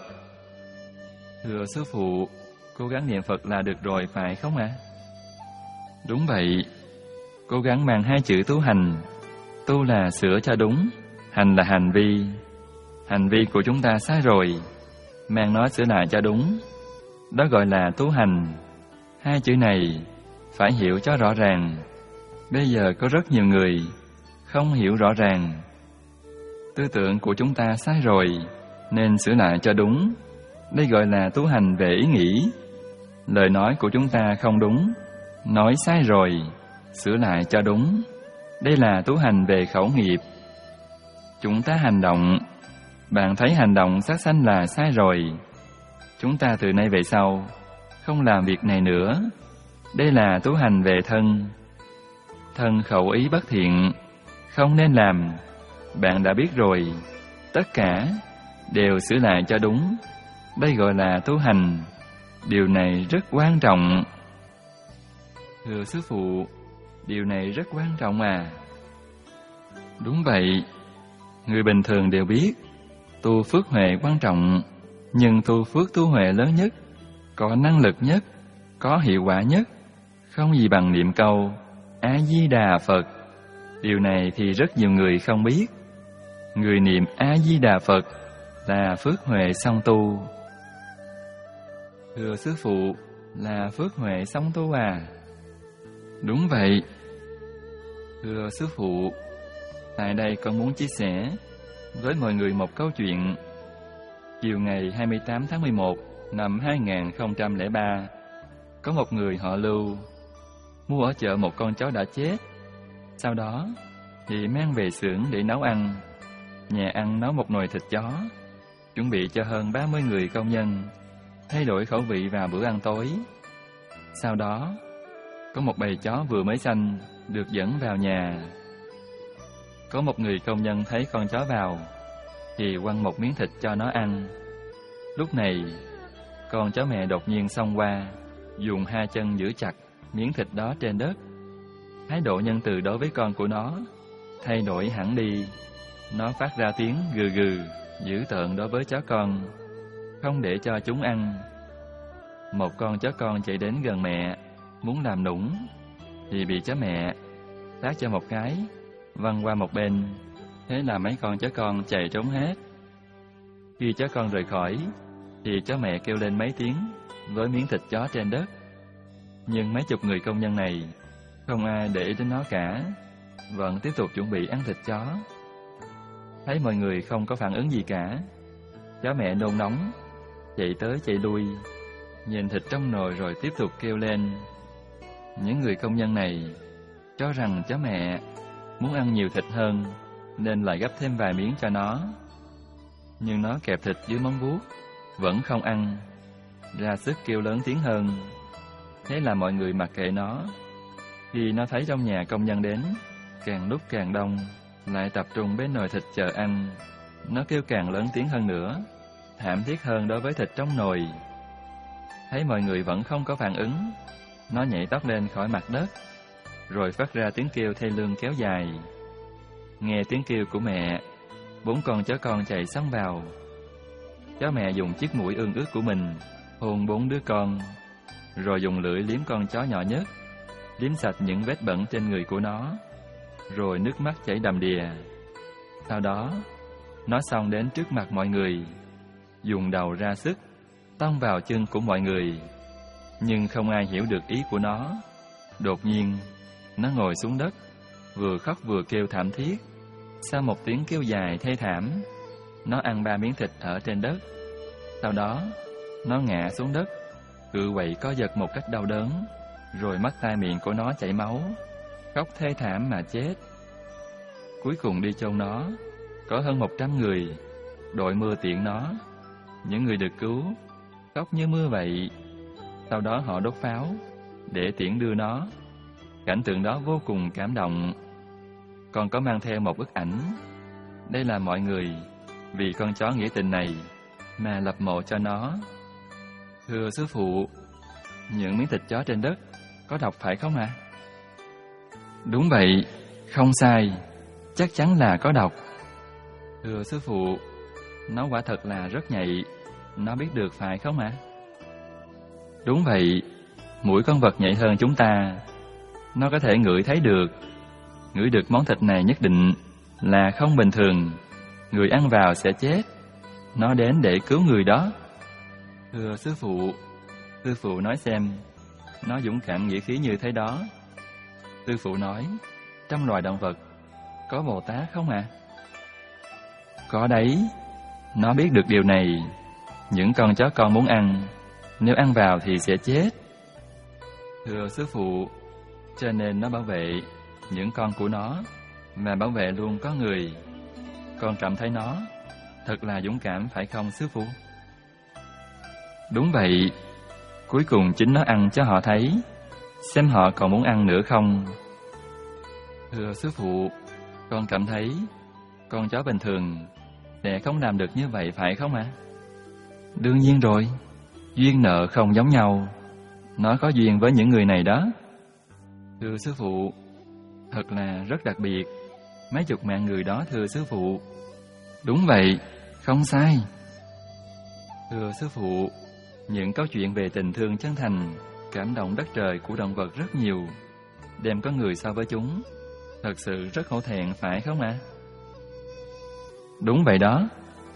Thưa sư phụ, cố gắng niệm Phật là được rồi phải không ạ? À? Đúng vậy, cố gắng mang hai chữ tu hành. Tu là sửa cho đúng, hành là hành vi. Hành vi của chúng ta sai rồi, mang nó sửa lại cho đúng, đó gọi là tu hành. Hai chữ này phải hiểu cho rõ ràng. Bây giờ có rất nhiều người không hiểu rõ ràng. Tư tưởng của chúng ta sai rồi, nên sửa lại cho đúng. Đây gọi là tu hành về ý nghĩ. Lời nói của chúng ta không đúng, nói sai rồi, sửa lại cho đúng. Đây là tu hành về khẩu nghiệp. Chúng ta hành động, bạn thấy hành động sát sanh là sai rồi. Chúng ta từ nay về sau không làm việc này nữa. Đây là tu hành về thân. Thân khẩu ý bất thiện, không nên làm. Bạn đã biết rồi, tất cả đều sửa lại cho đúng. Đây gọi là tu hành. Điều này rất quan trọng. Thưa sư phụ, điều này rất quan trọng à? Đúng vậy, người bình thường đều biết tu phước huệ quan trọng, nhưng tu phước tu huệ lớn nhất, có năng lực nhất, có hiệu quả nhất, không gì bằng niệm câu A-di-đà Phật. Điều này thì rất nhiều người không biết. Người niệm A-di-đà Phật là phước huệ song tu. Thưa sư phụ, là phước huệ song tu à? Đúng vậy. Thưa sư phụ, tại đây con muốn chia sẻ với mọi người một câu chuyện. Chiều ngày hai mươi tám tháng mười một năm hai nghìn không trăm lẻ ba, có một người họ Lưu mua ở chợ một con chó đã chết. Sau đó thì mang về xưởng để nấu ăn. Nhà ăn nấu một nồi thịt chó, chuẩn bị cho hơn ba mươi người công nhân, thay đổi khẩu vị vào bữa ăn tối. Sau đó, có một bầy chó vừa mới sanh được dẫn vào nhà. Có một người công nhân thấy con chó vào thì quăng một miếng thịt cho nó ăn. Lúc này, con chó mẹ đột nhiên xông qua, dùng hai chân giữ chặt miếng thịt đó trên đất. Thái độ nhân từ đối với con của nó thay đổi hẳn đi. Nó phát ra tiếng gừ gừ, dữ tợn đối với chó con, không để cho chúng ăn. Một con chó con chạy đến gần mẹ, muốn làm nũng, thì bị chó mẹ tát cho một cái, văng qua một bên. Thế là mấy con chó con chạy trốn hết. Khi chó con rời khỏi, thì chó mẹ kêu lên mấy tiếng với miếng thịt chó trên đất. Nhưng mấy chục người công nhân này không ai để ý đến nó cả, vẫn tiếp tục chuẩn bị ăn thịt chó. Thấy mọi người không có phản ứng gì cả, chó mẹ nôn nóng, chạy tới chạy lui, nhìn thịt trong nồi rồi tiếp tục kêu lên. Những người công nhân này cho rằng chó mẹ muốn ăn nhiều thịt hơn, nên lại gấp thêm vài miếng cho nó. Nhưng nó kẹp thịt dưới móng vuốt, vẫn không ăn, ra sức kêu lớn tiếng hơn. Thế là mọi người mặc kệ nó. Khi nó thấy trong nhà công nhân đến, càng lúc càng đông, lại tập trung bên nồi thịt chờ ăn, nó kêu càng lớn tiếng hơn nữa, thảm thiết hơn đối với thịt trong nồi. Thấy mọi người vẫn không có phản ứng, nó nhảy tót lên khỏi mặt đất, rồi phát ra tiếng kêu thê lương kéo dài. Nghe tiếng kêu của mẹ, bốn con chó con chạy xông vào. Chó mẹ dùng chiếc mũi ương ướt của mình hôn bốn đứa con, rồi dùng lưỡi liếm con chó nhỏ nhất, liếm sạch những vết bẩn trên người của nó, rồi nước mắt chảy đầm đìa. Sau đó, nó xông đến trước mặt mọi người, dùng đầu ra sức tông vào chân của mọi người, nhưng không ai hiểu được ý của nó. Đột nhiên, nó ngồi xuống đất, vừa khóc vừa kêu thảm thiết. Sau một tiếng kêu dài thê thảm, nó ăn ba miếng thịt ở trên đất. Sau đó, nó ngã xuống đất, cự quậy co giật một cách đau đớn, rồi mắt tai miệng của nó chảy máu, khóc thê thảm mà chết. Cuối cùng đi chôn nó, có hơn một trăm người, đội mưa tiễn nó. Những người được cứu, khóc như mưa vậy. Sau đó họ đốt pháo, để tiễn đưa nó. Cảnh tượng đó vô cùng cảm động. Còn có mang theo một bức ảnh. Đây là mọi người, vì con chó nghĩa tình này, mà lập mộ cho nó. Thưa sư phụ, những miếng thịt chó trên đất có độc phải không ạ? À? Đúng vậy, không sai, chắc chắn là có độc. Thưa sư phụ, nó quả thật là rất nhạy, nó biết được phải không ạ? À? Đúng vậy, mũi con vật nhạy hơn chúng ta, nó có thể ngửi thấy được. Ngửi được món thịt này nhất định là không bình thường, người ăn vào sẽ chết. Nó đến để cứu người đó. Thưa sư phụ, sư phụ nói xem, nó dũng cảm nghĩa khí như thế đó. Sư phụ nói, trong loài động vật có Bồ Tát không ạ? À? Có đấy, nó biết được điều này. Những con chó con muốn ăn, nếu ăn vào thì sẽ chết. Thưa sư phụ, cho nên nó bảo vệ những con của nó, mà bảo vệ luôn có người. Con cảm thấy nó thật là dũng cảm phải không sư phụ? Đúng vậy, cuối cùng chính nó ăn cho họ thấy, xem họ còn muốn ăn nữa không. Thưa sư phụ, con cảm thấy con chó bình thường sẽ không làm được như vậy phải không ạ? À? Đương nhiên rồi, duyên nợ không giống nhau, nó có duyên với những người này đó. Thưa sư phụ, thật là rất đặc biệt, mấy chục mạng người đó thưa sư phụ. Đúng vậy, không sai. Thưa sư phụ, những câu chuyện về tình thương chân thành, cảm động đất trời của động vật rất nhiều, đem có người so với chúng, thật sự rất hổ thẹn phải không ạ? À? Đúng vậy đó.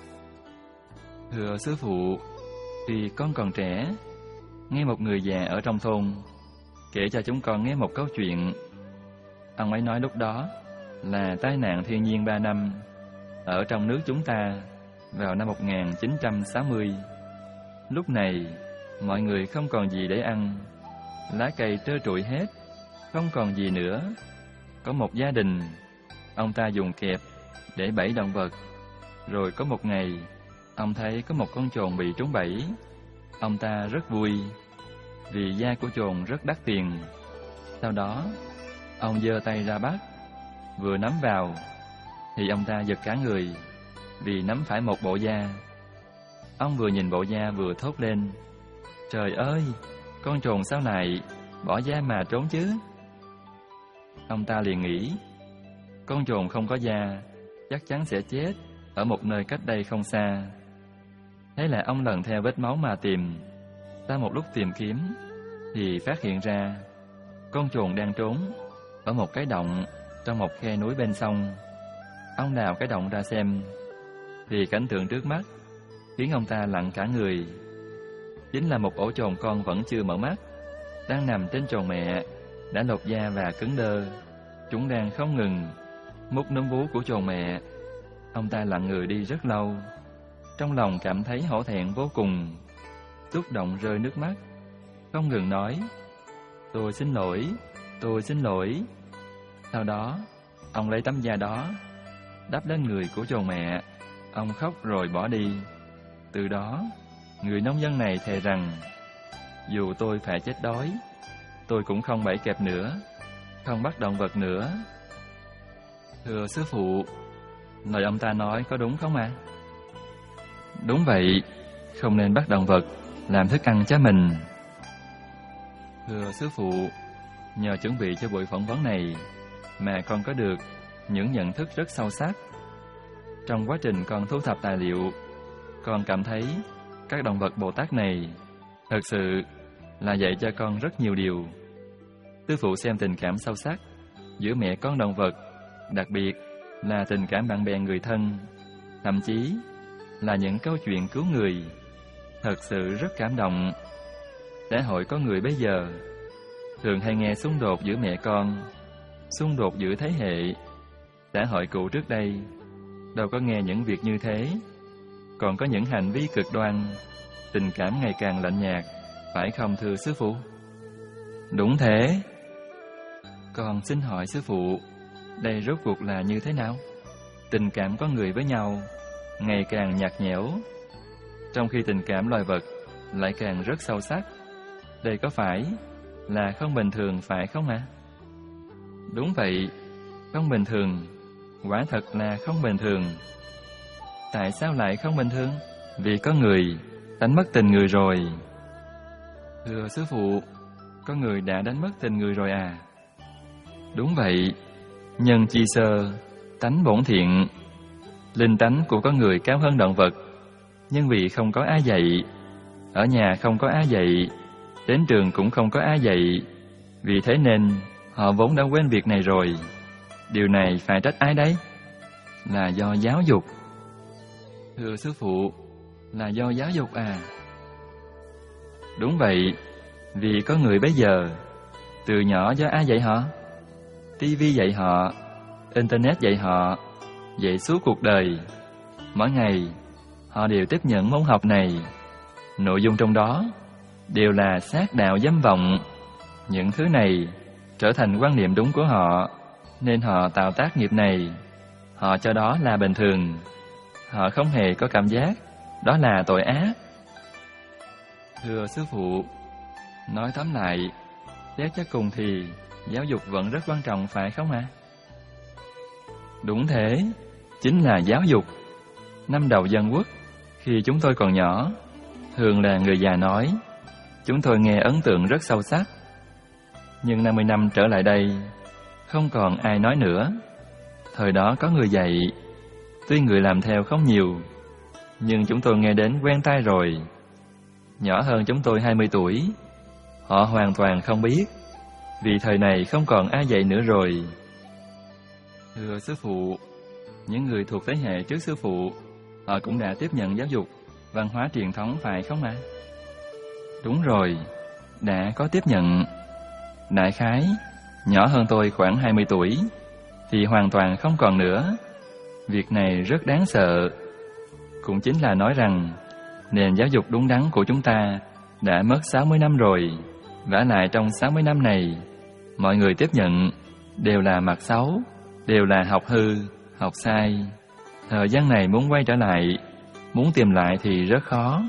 Thưa sư phụ, khi con còn trẻ, nghe một người già ở trong thôn kể cho chúng con nghe một câu chuyện. Ông ấy nói lúc đó là tai nạn thiên nhiên ba năm ở trong nước chúng ta vào năm một nghìn chín trăm sáu mươi. Lúc này, mọi người không còn gì để ăn, lá cây trơ trụi hết, không còn gì nữa. Có một gia đình, ông ta dùng kẹp để bẫy động vật. Rồi có một ngày, ông thấy có một con chồn bị trúng bẫy. Ông ta rất vui, vì da của chồn rất đắt tiền. Sau đó, ông giơ tay ra bắt, vừa nắm vào, thì ông ta giật cả người, vì nắm phải một bộ da. Ông vừa nhìn bộ da vừa thốt lên, trời ơi, con chồn sao lại bỏ da mà trốn chứ? Ông ta liền nghĩ, con chồn không có da, chắc chắn sẽ chết ở một nơi cách đây không xa. Thế là ông lần theo vết máu mà tìm. Sau một lúc tìm kiếm, thì phát hiện ra con chồn đang trốn ở một cái động trong một khe núi bên sông. Ông đào cái động ra xem, thì cảnh tượng trước mắt khiến ông ta lặng cả người. Chính là một ổ chồn con vẫn chưa mở mắt, đang nằm trên chồn mẹ, đã lột da và cứng đơ. Chúng đang không ngừng mút núm vú của chồn mẹ. Ông ta lặng người đi rất lâu, trong lòng cảm thấy hổ thẹn vô cùng, xúc động rơi nước mắt, không ngừng nói, tôi xin lỗi, tôi xin lỗi. Sau đó, ông lấy tấm da đó đắp lên người của chồn mẹ. Ông khóc rồi bỏ đi. Từ đó, Người nông dân này thề rằng, dù tôi phải chết đói, tôi cũng không bẫy kẹp nữa, không bắt động vật nữa. Thưa sư phụ, lời ông ta nói có đúng không ạ? À? Đúng vậy, không nên bắt động vật làm thức ăn cho mình. Thưa sư phụ, nhờ chuẩn bị cho buổi phỏng vấn này mà con có được những nhận thức rất sâu sắc. Trong quá trình con thu thập tài liệu, con cảm thấy các động vật Bồ Tát này thật sự là dạy cho con rất nhiều điều. Sư phụ xem tình cảm sâu sắc giữa mẹ con động vật, đặc biệt là tình cảm bạn bè người thân, thậm chí là những câu chuyện cứu người, thật sự rất cảm động. Xã hội có người bây giờ thường hay nghe xung đột giữa mẹ con, xung đột giữa thế hệ. Xã hội cũ trước đây đâu có nghe những việc như thế, còn có những hành vi cực đoan, tình cảm ngày càng lạnh nhạt, phải không thưa sư phụ? Đúng thế. Con xin hỏi sư phụ, đây rốt cuộc là như thế nào? Tình cảm con người với nhau ngày càng nhạt nhẽo, trong khi tình cảm loài vật lại càng rất sâu sắc. Đây có phải là không bình thường phải không ạ? À? Đúng vậy, không bình thường, quả thật là không bình thường. Tại sao lại không bình thường? Vì có người đánh mất tình người rồi. Thưa sư phụ, có người đã đánh mất tình người rồi à? Đúng vậy, nhân chi sơ, tánh bổn thiện. Linh tánh của con người cao hơn động vật, nhưng vì không có ai dạy, ở nhà không có ai dạy, đến trường cũng không có ai dạy, vì thế nên họ vốn đã quên việc này rồi. Điều này phải trách ai đấy? Là do giáo dục. Thưa sư phụ, là do giáo dục à? Đúng vậy, vì có người bây giờ từ nhỏ do ai dạy họ? ti vi dạy họ, Internet dạy họ, dạy suốt cuộc đời. Mỗi ngày họ đều tiếp nhận môn học này. Nội dung trong đó đều là sát đạo dâm vọng. Những thứ này trở thành quan niệm đúng của họ, nên họ tạo tác nghiệp này. Họ cho đó là bình thường. Họ không hề có cảm giác đó là tội ác. Thưa sư phụ, nói tóm lại, xét cho cùng thì giáo dục vẫn rất quan trọng phải không ạ? À? Đúng thế, chính là giáo dục. Năm đầu dân quốc, khi chúng tôi còn nhỏ, thường là người già nói, chúng tôi nghe ấn tượng rất sâu sắc. Nhưng năm mươi năm trở lại đây, không còn ai nói nữa. Thời đó có người dạy, tuy người làm theo không nhiều, nhưng chúng tôi nghe đến quen tai rồi. Nhỏ hơn chúng tôi hai mươi tuổi, họ hoàn toàn không biết, vì thời này không còn ai dạy nữa rồi. Thưa sư phụ, những người thuộc thế hệ trước sư phụ, họ cũng đã tiếp nhận giáo dục, văn hóa truyền thống phải không ạ? À? Đúng rồi, đã có tiếp nhận. Đại khái, nhỏ hơn tôi khoảng hai mươi tuổi, thì hoàn toàn không còn nữa. Việc này rất đáng sợ. Cũng chính là nói rằng, nền giáo dục đúng đắn của chúng ta đã mất sáu mươi năm rồi. Vả lại trong sáu mươi năm này, mọi người tiếp nhận đều là mặt xấu, đều là học hư, học sai. Thời gian này muốn quay trở lại, muốn tìm lại thì rất khó.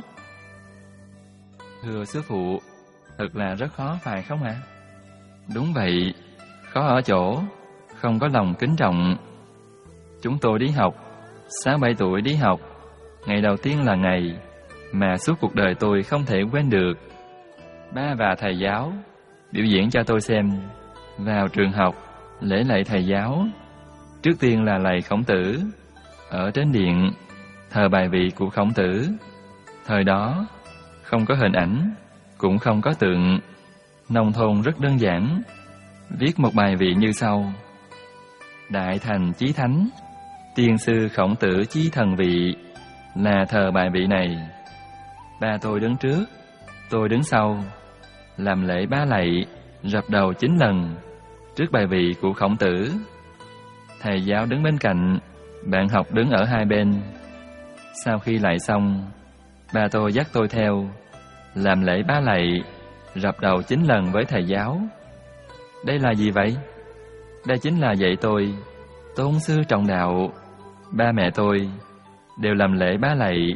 Thưa sư phụ, thật là rất khó phải không ạ? À? Đúng vậy, khó ở chỗ không có lòng kính trọng. Chúng tôi đi học, sáu bảy tuổi đi học. Ngày đầu tiên là ngày mà suốt cuộc đời tôi không thể quên được. Ba và thầy giáo biểu diễn cho tôi xem. Vào trường học, lễ lạy thầy giáo. Trước tiên là lạy Khổng Tử. Ở trên điện, thờ bài vị của Khổng Tử. Thời đó, không có hình ảnh, cũng không có tượng. Nông thôn rất đơn giản. Viết một bài vị như sau: Đại thành chí thánh, tiên sư Khổng Tử chí thần vị, là thờ bài vị này. Ba tôi đứng trước, tôi đứng sau, làm lễ ba lạy, rập đầu chín lần trước bài vị của Khổng Tử. Thầy giáo đứng bên cạnh, bạn học đứng ở hai bên. Sau khi lạy xong, ba tôi dắt tôi theo, làm lễ ba lạy, rập đầu chín lần với thầy giáo. Đây là gì vậy? Đây chính là dạy tôi tôn sư trọng đạo. Ba mẹ tôi đều làm lễ ba lạy,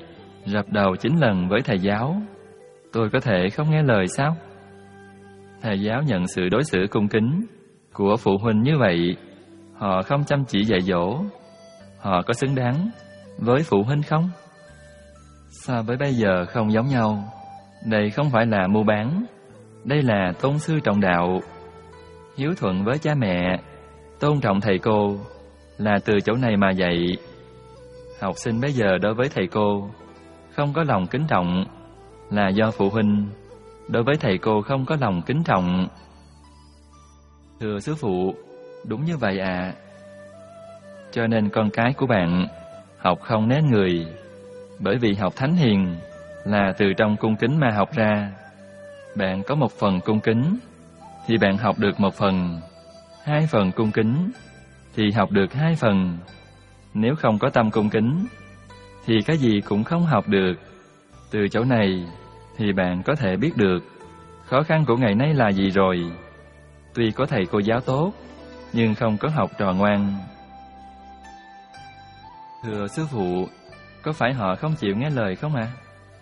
Rập đầu chín lần với thầy giáo, tôi có thể không nghe lời sao? Thầy giáo nhận sự đối xử cung kính của phụ huynh như vậy, họ không chăm chỉ dạy dỗ, họ có xứng đáng với phụ huynh không? So với bây giờ không giống nhau. Đây không phải là mua bán, đây là tôn sư trọng đạo. Hiếu thuận với cha mẹ, tôn trọng thầy cô là từ chỗ này mà dạy. Học sinh bây giờ đối với thầy cô không có lòng kính trọng là do phụ huynh đối với thầy cô không có lòng kính trọng. Thưa sư phụ, đúng như vậy ạ. À. Cho nên con cái của bạn học không nén người, bởi vì học thánh hiền là từ trong cung kính mà học ra. Bạn có một phần cung kính thì bạn học được một phần, hai phần cung kính thì học được hai phần. Nếu không có tâm cung kính thì cái gì cũng không học được. Từ chỗ này thì bạn có thể biết được khó khăn của ngày nay là gì rồi. Tuy có thầy cô giáo tốt, nhưng không có học trò ngoan. Thưa sư phụ, có phải họ không chịu nghe lời không ạ? À?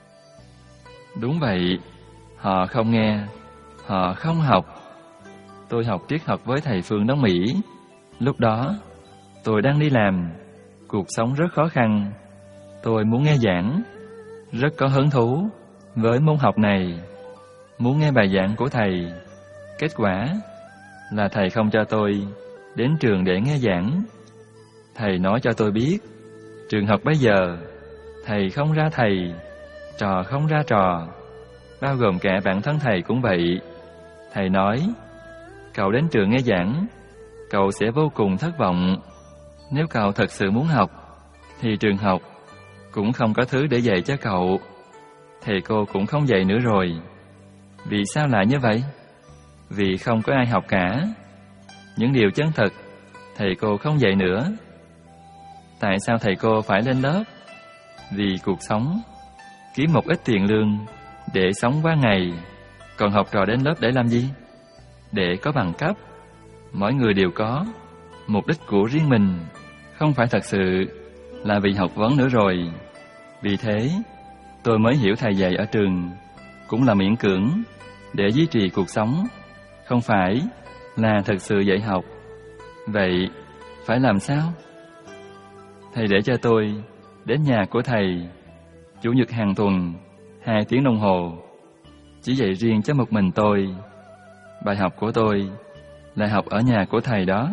Đúng vậy, họ không nghe, họ không học. Tôi học triết học với thầy Phương Đông Mỹ. Lúc đó, tôi đang đi làm, cuộc sống rất khó khăn. Tôi muốn nghe giảng, rất có hứng thú với môn học này, muốn nghe bài giảng của thầy. Kết quả là thầy không cho tôi đến trường để nghe giảng. Thầy nói cho tôi biết, trường học bây giờ, thầy không ra thầy, trò không ra trò, bao gồm cả bản thân thầy cũng vậy. Thầy nói, cậu đến trường nghe giảng, cậu sẽ vô cùng thất vọng. Nếu cậu thật sự muốn học, thì trường học cũng không có thứ để dạy cho cậu. Thầy cô cũng không dạy nữa rồi. Vì sao lại như vậy? Vì không có ai học cả. Những điều chân thật, thầy cô không dạy nữa. Tại sao thầy cô phải lên lớp? Vì cuộc sống, kiếm một ít tiền lương để sống qua ngày. Còn học trò đến lớp để làm gì? Để có bằng cấp. Mỗi người đều có mục đích của riêng mình, không phải thật sự là vì học vấn nữa rồi. Vì thế, tôi mới hiểu thầy dạy ở trường cũng là miễn cưỡng để duy trì cuộc sống, không phải là thật sự dạy học. Vậy, phải làm sao? Thầy để cho tôi đến nhà của thầy chủ nhật hàng tuần hai tiếng đồng hồ, chỉ dạy riêng cho một mình tôi. Bài học của tôi là học ở nhà của thầy đó.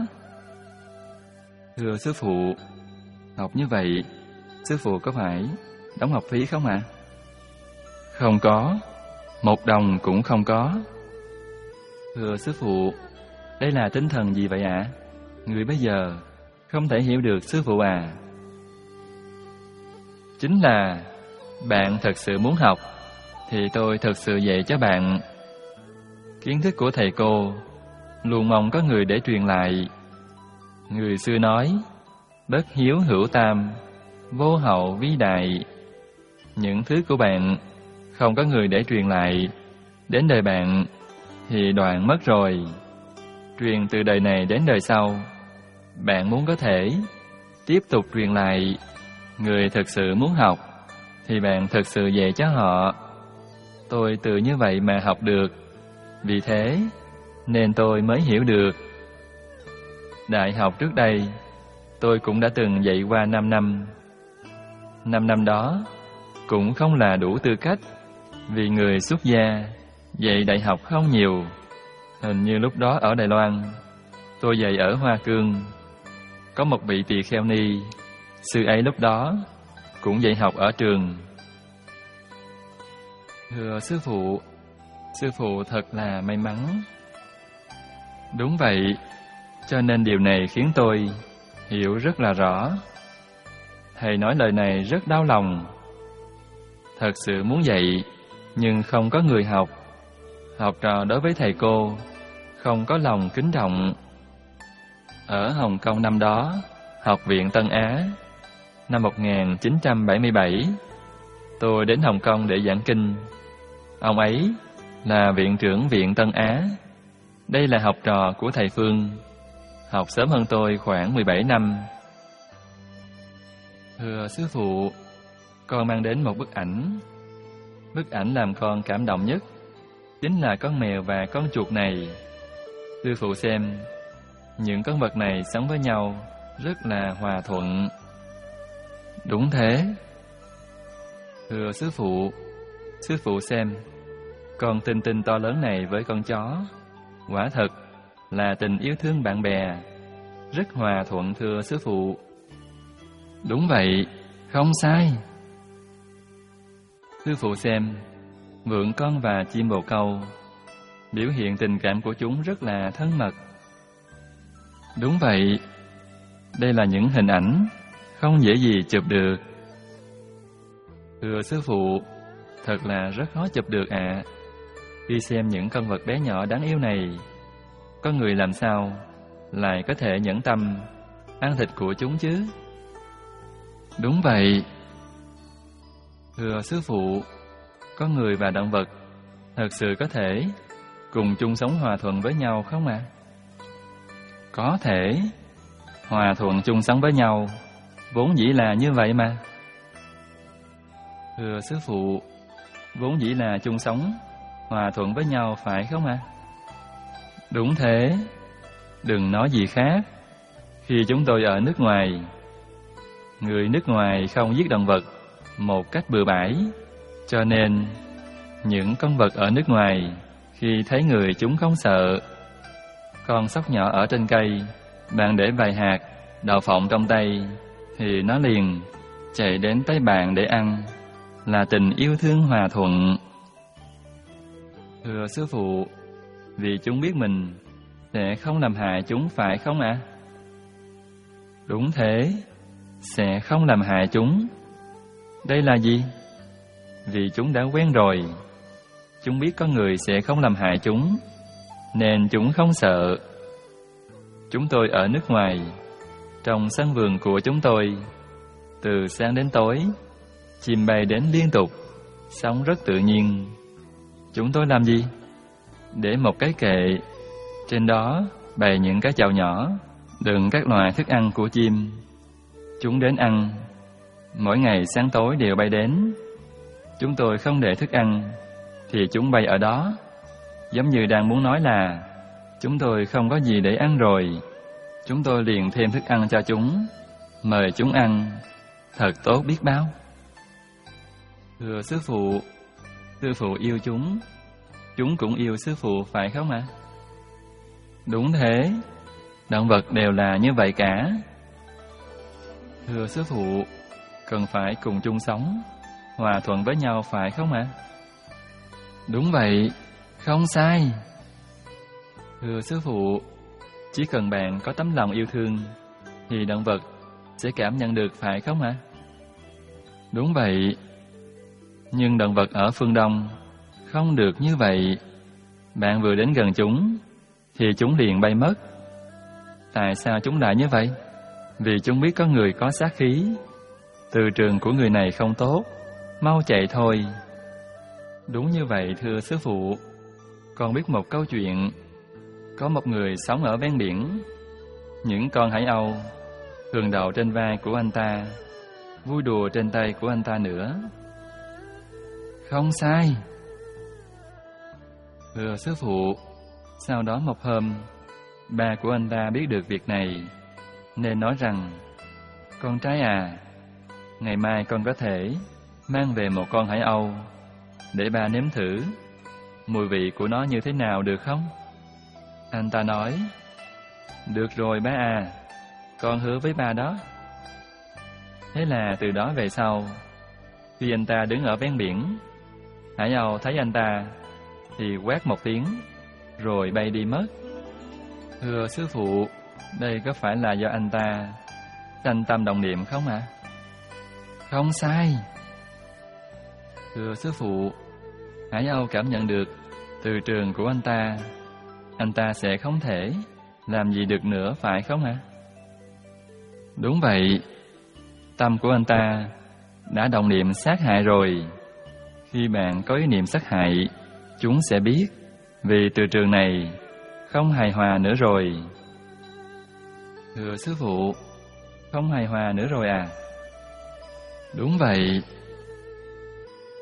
Thưa sư phụ, học như vậy, sư phụ có phải đóng học phí không ạ? À? Không có, một đồng cũng không có. Thưa sư phụ, đây là tinh thần gì vậy ạ? À? Người bây giờ không thể hiểu được sư phụ à. Chính là bạn thật sự muốn học thì tôi thật sự dạy cho bạn. Kiến thức của thầy cô luôn mong có người để truyền lại. Người xưa nói, bất hiếu hữu tam, vô hậu vi đại. Những thứ của bạn không có người để truyền lại, đến đời bạn thì đoạn mất rồi. Truyền từ đời này đến đời sau, bạn muốn có thể tiếp tục truyền lại. Người thật sự muốn học thì bạn thật sự dạy cho họ. Tôi tự như vậy mà học được. Vì thế nên tôi mới hiểu được. Đại học trước đây, tôi cũng đã từng dạy qua năm năm. Năm năm đó cũng không là đủ tư cách, vì người xuất gia dạy đại học không nhiều. Hình như lúc đó ở Đài Loan, tôi dạy ở Hoa Cương. Có một vị tỳ kheo ni, sư ấy lúc đó cũng dạy học ở trường. Thưa sư phụ, sư phụ thật là may mắn. Đúng vậy, cho nên điều này khiến tôi hiểu rất là rõ. Thầy nói lời này rất đau lòng. Thật sự muốn dạy, nhưng không có người học. Học trò đối với thầy cô không có lòng kính trọng. Ở Hồng Kông năm đó, Học viện Tân Á, năm một nghìn chín trăm bảy mươi bảy, tôi đến Hồng Kông để giảng kinh. Ông ấy là viện trưởng viện Tân Á. Đây là học trò của thầy Phương, học sớm hơn tôi khoảng mười bảy năm. Thưa sư phụ, con mang đến một bức ảnh. Bức ảnh làm con cảm động nhất chính là con mèo và con chuột này. Sư phụ xem, những con vật này sống với nhau rất là hòa thuận. Đúng thế. Thưa sư phụ, sư phụ xem, con tinh tinh to lớn này với con chó, quả thật là tình yêu thương bạn bè, rất hòa thuận thưa sư phụ. Đúng vậy, không sai. Sư phụ xem, vượn con và chim bồ câu, biểu hiện tình cảm của chúng rất là thân mật. Đúng vậy, đây là những hình ảnh không dễ gì chụp được. Thưa sư phụ, thật là rất khó chụp được ạ. À. Khi xem những con vật bé nhỏ đáng yêu này, con người làm sao lại có thể nhẫn tâm ăn thịt của chúng chứ? Đúng vậy. Thưa sư phụ, con người và động vật thật sự có thể cùng chung sống hòa thuận với nhau không ạ? À? Có thể. Hòa thuận chung sống với nhau vốn dĩ là như vậy mà. Thưa sư phụ, vốn dĩ là chung sống hòa thuận với nhau phải không ạ? À? Đúng thế. Đừng nói gì khác. Khi chúng tôi ở nước ngoài, người nước ngoài không giết động vật một cách bừa bãi, cho nên những con vật ở nước ngoài khi thấy người chúng không sợ. Con sóc nhỏ ở trên cây, bạn để vài hạt đậu phộng trong tay thì nó liền chạy đến tay bạn để ăn, là tình yêu thương hòa thuận. Thưa sư phụ, vì chúng biết mình sẽ không làm hại chúng phải không ạ? À? Đúng thế, sẽ không làm hại chúng. Đây là gì? Vì chúng đã quen rồi. Chúng biết có người sẽ không làm hại chúng, nên chúng không sợ. Chúng tôi ở nước ngoài, trong sân vườn của chúng tôi, từ sáng đến tối, chim bay đến liên tục, sống rất tự nhiên. Chúng tôi làm gì? Để một cái kệ, trên đó bày những cái chậu nhỏ, đựng các loại thức ăn của chim. Chúng đến ăn, mỗi ngày sáng tối đều bay đến. Chúng tôi không để thức ăn, thì chúng bay ở đó, giống như đang muốn nói là chúng tôi không có gì để ăn rồi. Chúng tôi liền thêm thức ăn cho chúng, mời chúng ăn, thật tốt biết bao. Thưa sư phụ, sư phụ yêu chúng, chúng cũng yêu sư phụ phải không ạ? À? Đúng thế, động vật đều là như vậy cả. Thưa sư phụ, cần phải cùng chung sống, hòa thuận với nhau phải không ạ? À? Đúng vậy, không sai. Thưa sư phụ, chỉ cần bạn có tấm lòng yêu thương thì động vật sẽ cảm nhận được phải không ạ? À? Đúng vậy. Nhưng động vật ở phương Đông không được như vậy. Bạn vừa đến gần chúng thì chúng liền bay mất. Tại sao chúng lại như vậy? Vì chúng biết có người có sát khí. Từ trường của người này không tốt, mau chạy thôi. Đúng như vậy thưa sư phụ. Con biết một câu chuyện. Có một người sống ở ven biển. Những con hải âu thường đậu trên vai của anh ta, vui đùa trên tay của anh ta nữa. Không sai. Thưa sư phụ, sau đó một hôm, ba của anh ta biết được việc này, nên nói rằng: con trai à, ngày mai con có thể mang về một con hải âu để ba nếm thử mùi vị của nó như thế nào được không? Anh ta nói: được rồi ba à, con hứa với ba đó. Thế là từ đó về sau, khi anh ta đứng ở ven biển, hải âu thấy anh ta thì quát một tiếng, rồi bay đi mất. Thưa sư phụ, đây có phải là do anh ta sanh tâm động niệm không ạ? À? Không sai. Thưa sư phụ, hải âu cảm nhận được từ trường của anh ta, anh ta sẽ không thể làm gì được nữa phải không ạ? À? Đúng vậy. Tâm của anh ta đã động niệm sát hại rồi. Khi bạn có ý niệm sát hại, chúng sẽ biết, vì từ trường này không hài hòa nữa rồi. Thưa sư phụ, không hài hòa nữa rồi à? Đúng vậy.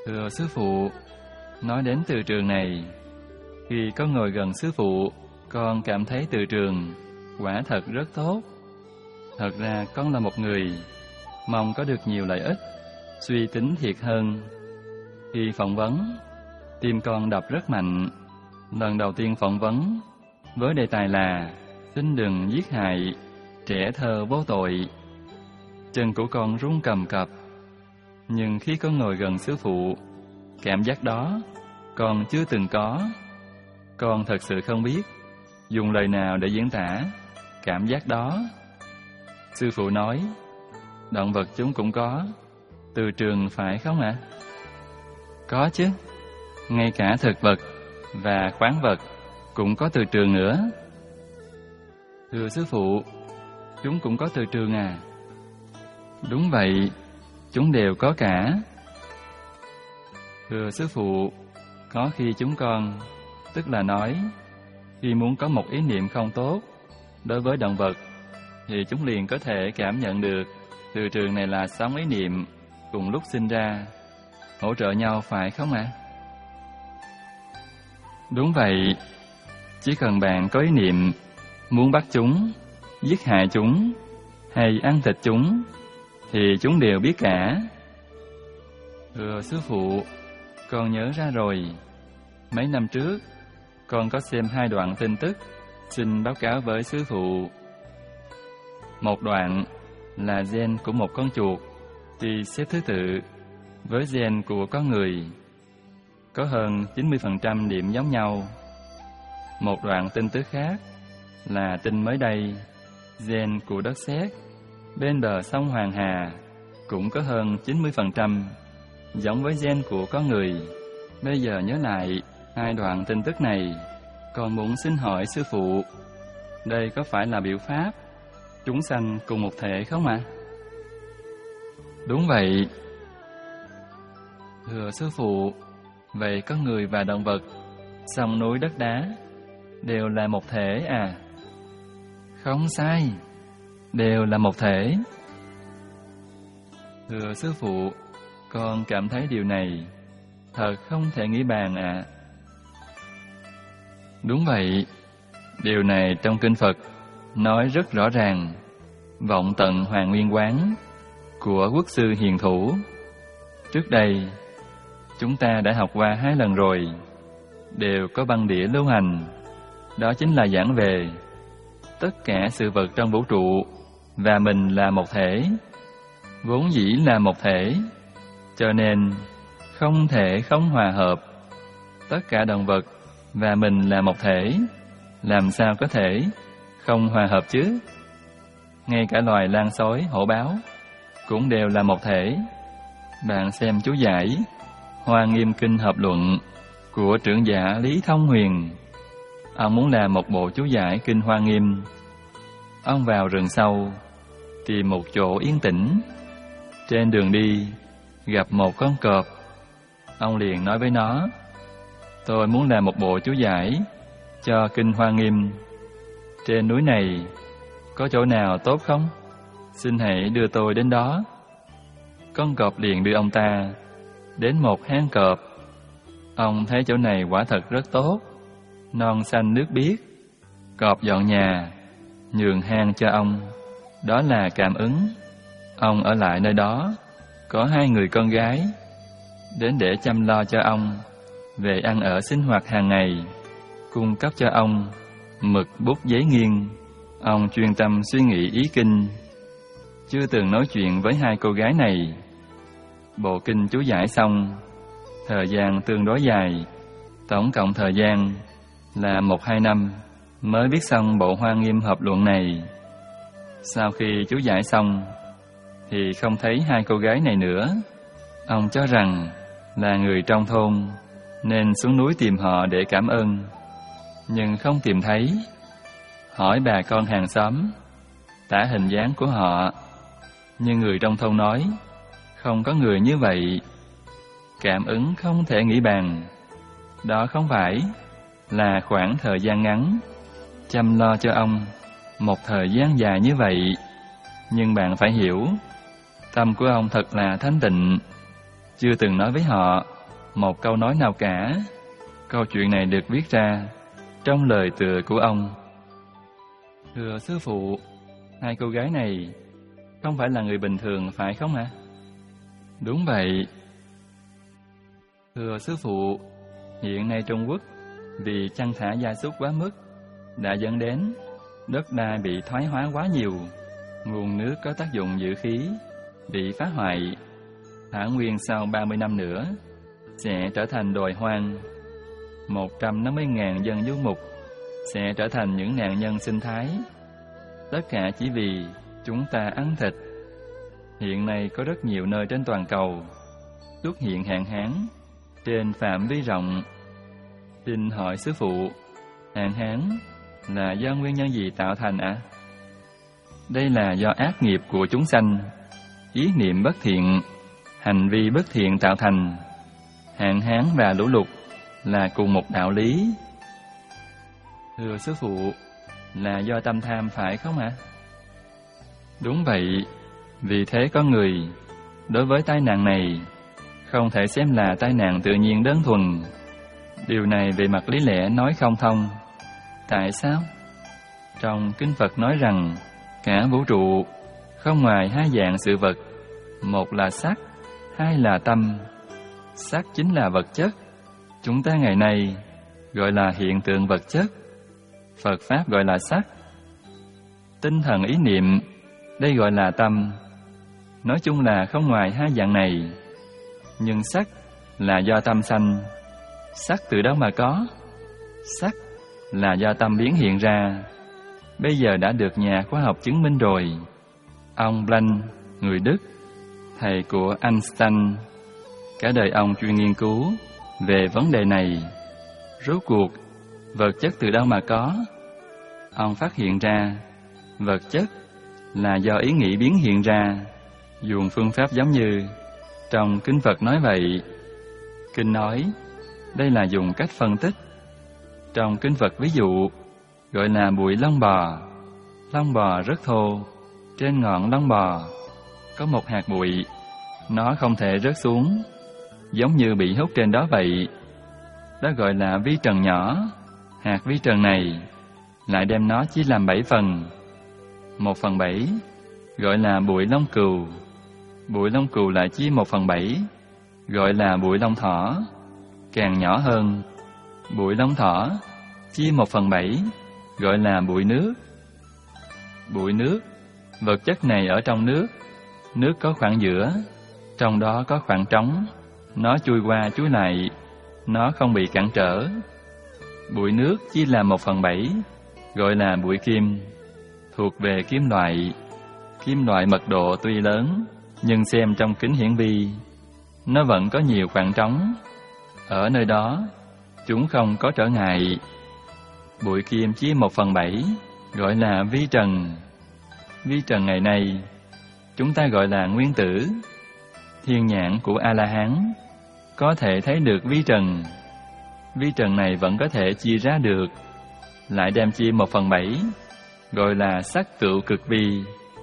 Thưa sư phụ, nói đến từ trường này, khi có ngồi gần sư phụ, con cảm thấy từ trường quả thật rất tốt. Thật ra con là một người mong có được nhiều lợi ích, suy tính thiệt hơn. Khi phỏng vấn, tim con đập rất mạnh. Lần đầu tiên phỏng vấn với đề tài là xin đừng giết hại trẻ thơ vô tội, chân của con run cầm cập. Nhưng khi con ngồi gần sư phụ, cảm giác đó con chưa từng có. Con thật sự không biết dùng lời nào để diễn tả cảm giác đó. Sư phụ nói, động vật chúng cũng có từ trường phải không ạ? Có chứ, ngay cả thực vật và khoáng vật cũng có từ trường nữa. Thưa sư phụ, chúng cũng có từ trường à? Đúng vậy, chúng đều có cả. Thưa sư phụ, có khi chúng con, tức là nói, khi muốn có một ý niệm không tốt đối với động vật, thì chúng liền có thể cảm nhận được từ trường này là sóng ý niệm cùng lúc sinh ra, hỗ trợ nhau phải không ạ? À? Đúng vậy, chỉ cần bạn có ý niệm muốn bắt chúng, giết hại chúng hay ăn thịt chúng, thì chúng đều biết cả. Thưa sư phụ, con nhớ ra rồi. Mấy năm trước, con có xem hai đoạn tin tức, xin báo cáo với sư phụ. Một đoạn là gen của một con chuột thì xếp thứ tự với gen của con người, có hơn chín mươi phần trăm điểm giống nhau. Một đoạn tin tức khác là tin mới đây, gen của đất sét bên bờ sông Hoàng Hà cũng có hơn chín mươi phần trăm giống với gen của con người. Bây giờ nhớ lại hai đoạn tin tức này, con muốn xin hỏi sư phụ, đây có phải là biểu pháp chúng sanh cùng một thể không ạ? À? Đúng vậy. Thưa sư phụ, vậy có người và động vật, sông núi đất đá đều là một thể à? Không sai, đều là một thể. Thưa sư phụ, con cảm thấy điều này thật không thể nghĩ bàn ạ. À. Đúng vậy, điều này trong kinh Phật nói rất rõ ràng. Vọng tận Hoàng Nguyên Quán của Quốc sư Hiền Thủ, trước đây chúng ta đã học qua hai lần rồi, đều có băng đĩa lưu hành. Đó chính là giảng về tất cả sự vật trong vũ trụ và mình là một thể, vốn dĩ là một thể, cho nên không thể không hòa hợp. Tất cả động vật và mình là một thể, làm sao có thể không hòa hợp chứ? Ngay cả loài lang sói, hổ báo cũng đều là một thể. Bạn xem chú giải Hoa Nghiêm Kinh Hợp Luận của trưởng giả Lý Thông Huyền. Ông muốn làm một bộ chú giải Kinh Hoa Nghiêm. Ông vào rừng sâu, tìm một chỗ yên tĩnh. Trên đường đi, gặp một con cọp. Ông liền nói với nó, tôi muốn làm một bộ chú giải cho Kinh Hoa Nghiêm. Trên núi này có chỗ nào tốt không? Xin hãy đưa tôi đến đó. Con cọp liền đưa ông ta đến một hang cọp. Ông thấy chỗ này quả thật rất tốt, non xanh nước biếc. Cọp dọn nhà, nhường hang cho ông. Đó là cảm ứng. Ông ở lại nơi đó, có hai người con gái đến để chăm lo cho ông về ăn ở sinh hoạt hàng ngày, cung cấp cho ông mực bút giấy nghiêng. Ông chuyên tâm suy nghĩ ý kinh, chưa từng nói chuyện với hai cô gái này. Bộ kinh chú giải xong, thời gian tương đối dài, tổng cộng thời gian là một hai năm mới viết xong bộ Hoa Nghiêm Hợp Luận này. Sau khi chú giải xong thì không thấy hai cô gái này nữa. Ông cho rằng là người trong thôn nên xuống núi tìm họ để cảm ơn, nhưng không tìm thấy. Hỏi bà con hàng xóm tả hình dáng của họ, nhưng người trong thôn nói không có người như vậy. Cảm ứng không thể nghĩ bàn. Đó không phải là khoảng thời gian ngắn chăm lo cho ông một thời gian dài như vậy, nhưng bạn phải hiểu, tâm của ông thật là thanh tịnh, chưa từng nói với họ một câu nói nào cả. Câu chuyện này được viết ra trong lời tựa của ông. Thưa sư phụ, hai cô gái này không phải là người bình thường phải không ạ? Đúng vậy. Thưa sư phụ, hiện nay Trung Quốc vì chăn thả gia súc quá mức đã dẫn đến đất đai bị thoái hóa quá nhiều, nguồn nước có tác dụng giữ khí bị phá hoại. Thả nguyên sau ba mươi năm nữa sẽ trở thành đồi hoang. một trăm năm mươi nghìn dân du mục sẽ trở thành những nạn nhân sinh thái. Tất cả chỉ vì chúng ta ăn thịt. Hiện nay có rất nhiều nơi trên toàn cầu xuất hiện hạn hán trên phạm vi rộng. Xin hỏi sư phụ, hạn hán là do nguyên nhân gì tạo thành ạ? À? Đây là do ác nghiệp của chúng sanh, ý niệm bất thiện, hành vi bất thiện tạo thành. Hạn hán và lũ lụt là cùng một đạo lý. Thưa sư phụ, là do tâm tham phải không ạ? À? Đúng vậy. Vì thế con người đối với tai nạn này không thể xem là tai nạn tự nhiên đơn thuần. Điều này về mặt lý lẽ nói không thông. Tại sao? Trong Kinh Phật nói rằng cả vũ trụ không ngoài hai dạng sự vật, một là sắc, hai là tâm. Sắc chính là vật chất, chúng ta ngày nay gọi là hiện tượng vật chất, Phật Pháp gọi là sắc. Tinh thần ý niệm, đây gọi là tâm. Nói chung là không ngoài hai dạng này. Nhưng sắc là do tâm sanh. Sắc từ đâu mà có? Sắc là do tâm biến hiện ra. Bây giờ đã được nhà khoa học chứng minh rồi. Ông Planck, người Đức, thầy của Einstein, cả đời ông chuyên nghiên cứu về vấn đề này. Rốt cuộc, vật chất từ đâu mà có? Ông phát hiện ra, vật chất là do ý nghĩ biến hiện ra, dùng phương pháp giống như trong Kinh Phật nói vậy. Kinh nói, đây là dùng cách phân tích. Trong Kinh Phật ví dụ, gọi là bụi lông bò. Lông bò rất thô, trên ngọn lông bò có một hạt bụi, nó không thể rớt xuống, giống như bị hút trên đó vậy. Đó gọi là vi trần nhỏ. Hạt vi trần này lại đem nó chia làm bảy phần. Một phần bảy gọi là bụi lông cừu. Bụi lông cừu lại chia một phần bảy gọi là bụi lông thỏ. Càng nhỏ hơn, bụi lông thỏ chia một phần bảy gọi là bụi nước. Bụi nước, vật chất này ở trong nước. Nước có khoảng giữa, trong đó có khoảng trống. Nó chui qua chui lại, nó không bị cản trở. Bụi nước chia làm một phần bảy gọi là bụi kim, thuộc về kim loại. Kim loại mật độ tuy lớn, nhưng xem trong kính hiển vi, nó vẫn có nhiều khoảng trống. Ở nơi đó, chúng không có trở ngại. Bụi kim chia một phần bảy gọi là vi trần. Vi trần ngày nay, chúng ta gọi là nguyên tử. Thiên nhãn của A-la-hán có thể thấy được vi trần. Vi trần này vẫn có thể chia ra được, lại đem chia một phần bảy gọi là sắc tựu cực vi.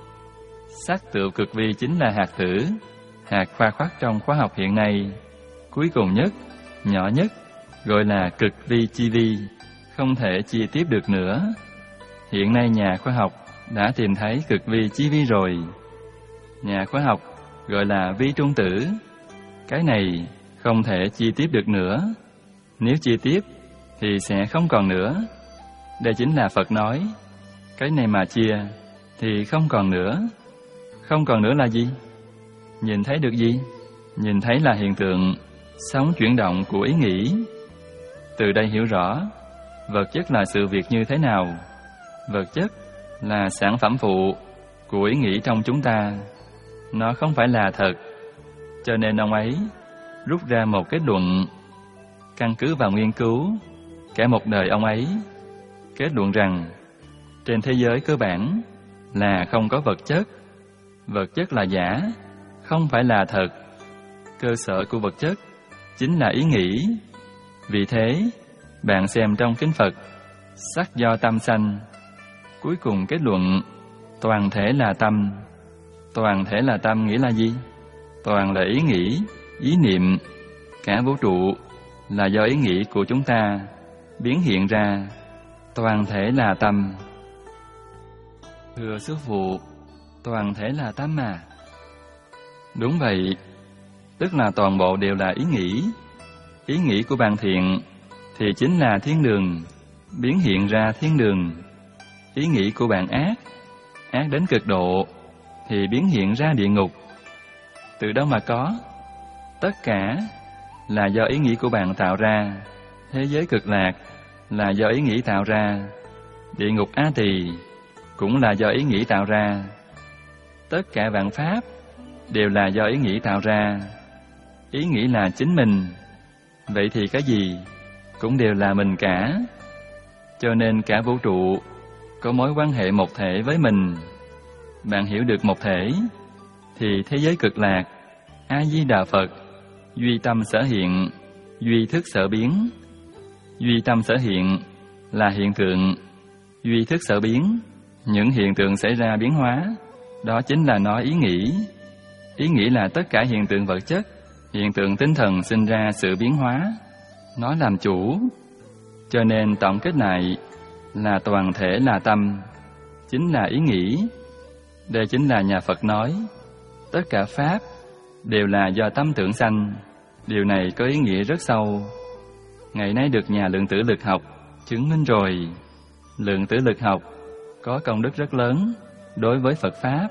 Sắc tựu cực vi chính là hạt tử, hạt khoa khoắt trong khoa học hiện nay. Cuối cùng nhất, nhỏ nhất, gọi là cực vi chi vi, không thể chia tiếp được nữa. Hiện nay nhà khoa học đã tìm thấy cực vi chi vi rồi. Nhà khoa học gọi là vi trung tử. Cái này không thể chia tiếp được nữa. Nếu chia tiếp thì sẽ không còn nữa. Đây chính là Phật nói, cái này mà chia thì không còn nữa. Không còn nữa là gì? Nhìn thấy được gì? Nhìn thấy là hiện tượng sống chuyển động của ý nghĩ. Từ đây hiểu rõ vật chất là sự việc như thế nào. Vật chất là sản phẩm phụ của ý nghĩ trong chúng ta. Nó không phải là thật. Cho nên ông ấy rút ra một kết luận. Căn cứ vào nghiên cứu cả một đời ông ấy, kết luận rằng trên thế giới cơ bản là không có vật chất. Vật chất là giả, không phải là thật. Cơ sở của vật chất chính là ý nghĩ. Vì thế, bạn xem trong Kinh Phật, sắc do tâm sanh. Cuối cùng kết luận, toàn thể là tâm. Toàn thể là tâm nghĩa là gì? Toàn là ý nghĩ, ý niệm. cả vũ trụ là do ý nghĩ của chúng ta biến hiện ra, toàn thể là tâm. Thưa sư phụ, toàn thể là tâm mà. Đúng vậy, tức là toàn bộ đều là ý nghĩ. Ý nghĩ của bạn thiện thì chính là thiên đường, biến hiện ra thiên đường. Ý nghĩ của bạn ác, ác đến cực độ, thì biến hiện ra địa ngục. Từ đâu mà có? Tất cả là do ý nghĩ của bạn tạo ra. Thế giới cực lạc là do ý nghĩ tạo ra. Địa ngục A Tỳ cũng là do ý nghĩ tạo ra. Tất cả vạn pháp đều là do ý nghĩ tạo ra. Ý nghĩ là chính mình. Vậy thì cái gì cũng đều là mình cả. Cho nên cả vũ trụ có mối quan hệ một thể với mình. Bạn hiểu được một thể thì thế giới cực lạc, A Di Đà Phật, duy tâm sở hiện, duy thức sở biến. Duy tâm sở hiện là hiện tượng, duy thức sở biến, những hiện tượng xảy ra biến hóa, đó chính là nói ý nghĩ. Ý nghĩ là tất cả hiện tượng vật chất, hiện tượng tinh thần sinh ra sự biến hóa, nó làm chủ. Cho nên tổng kết lại là toàn thể là tâm, chính là ý nghĩ. Đây chính là nhà Phật nói, tất cả pháp đều là do tâm tưởng sanh. Điều này có ý nghĩa rất sâu. Ngày nay được nhà lượng tử lực học chứng minh rồi. Lượng tử lực học có công đức rất lớn đối với Phật Pháp.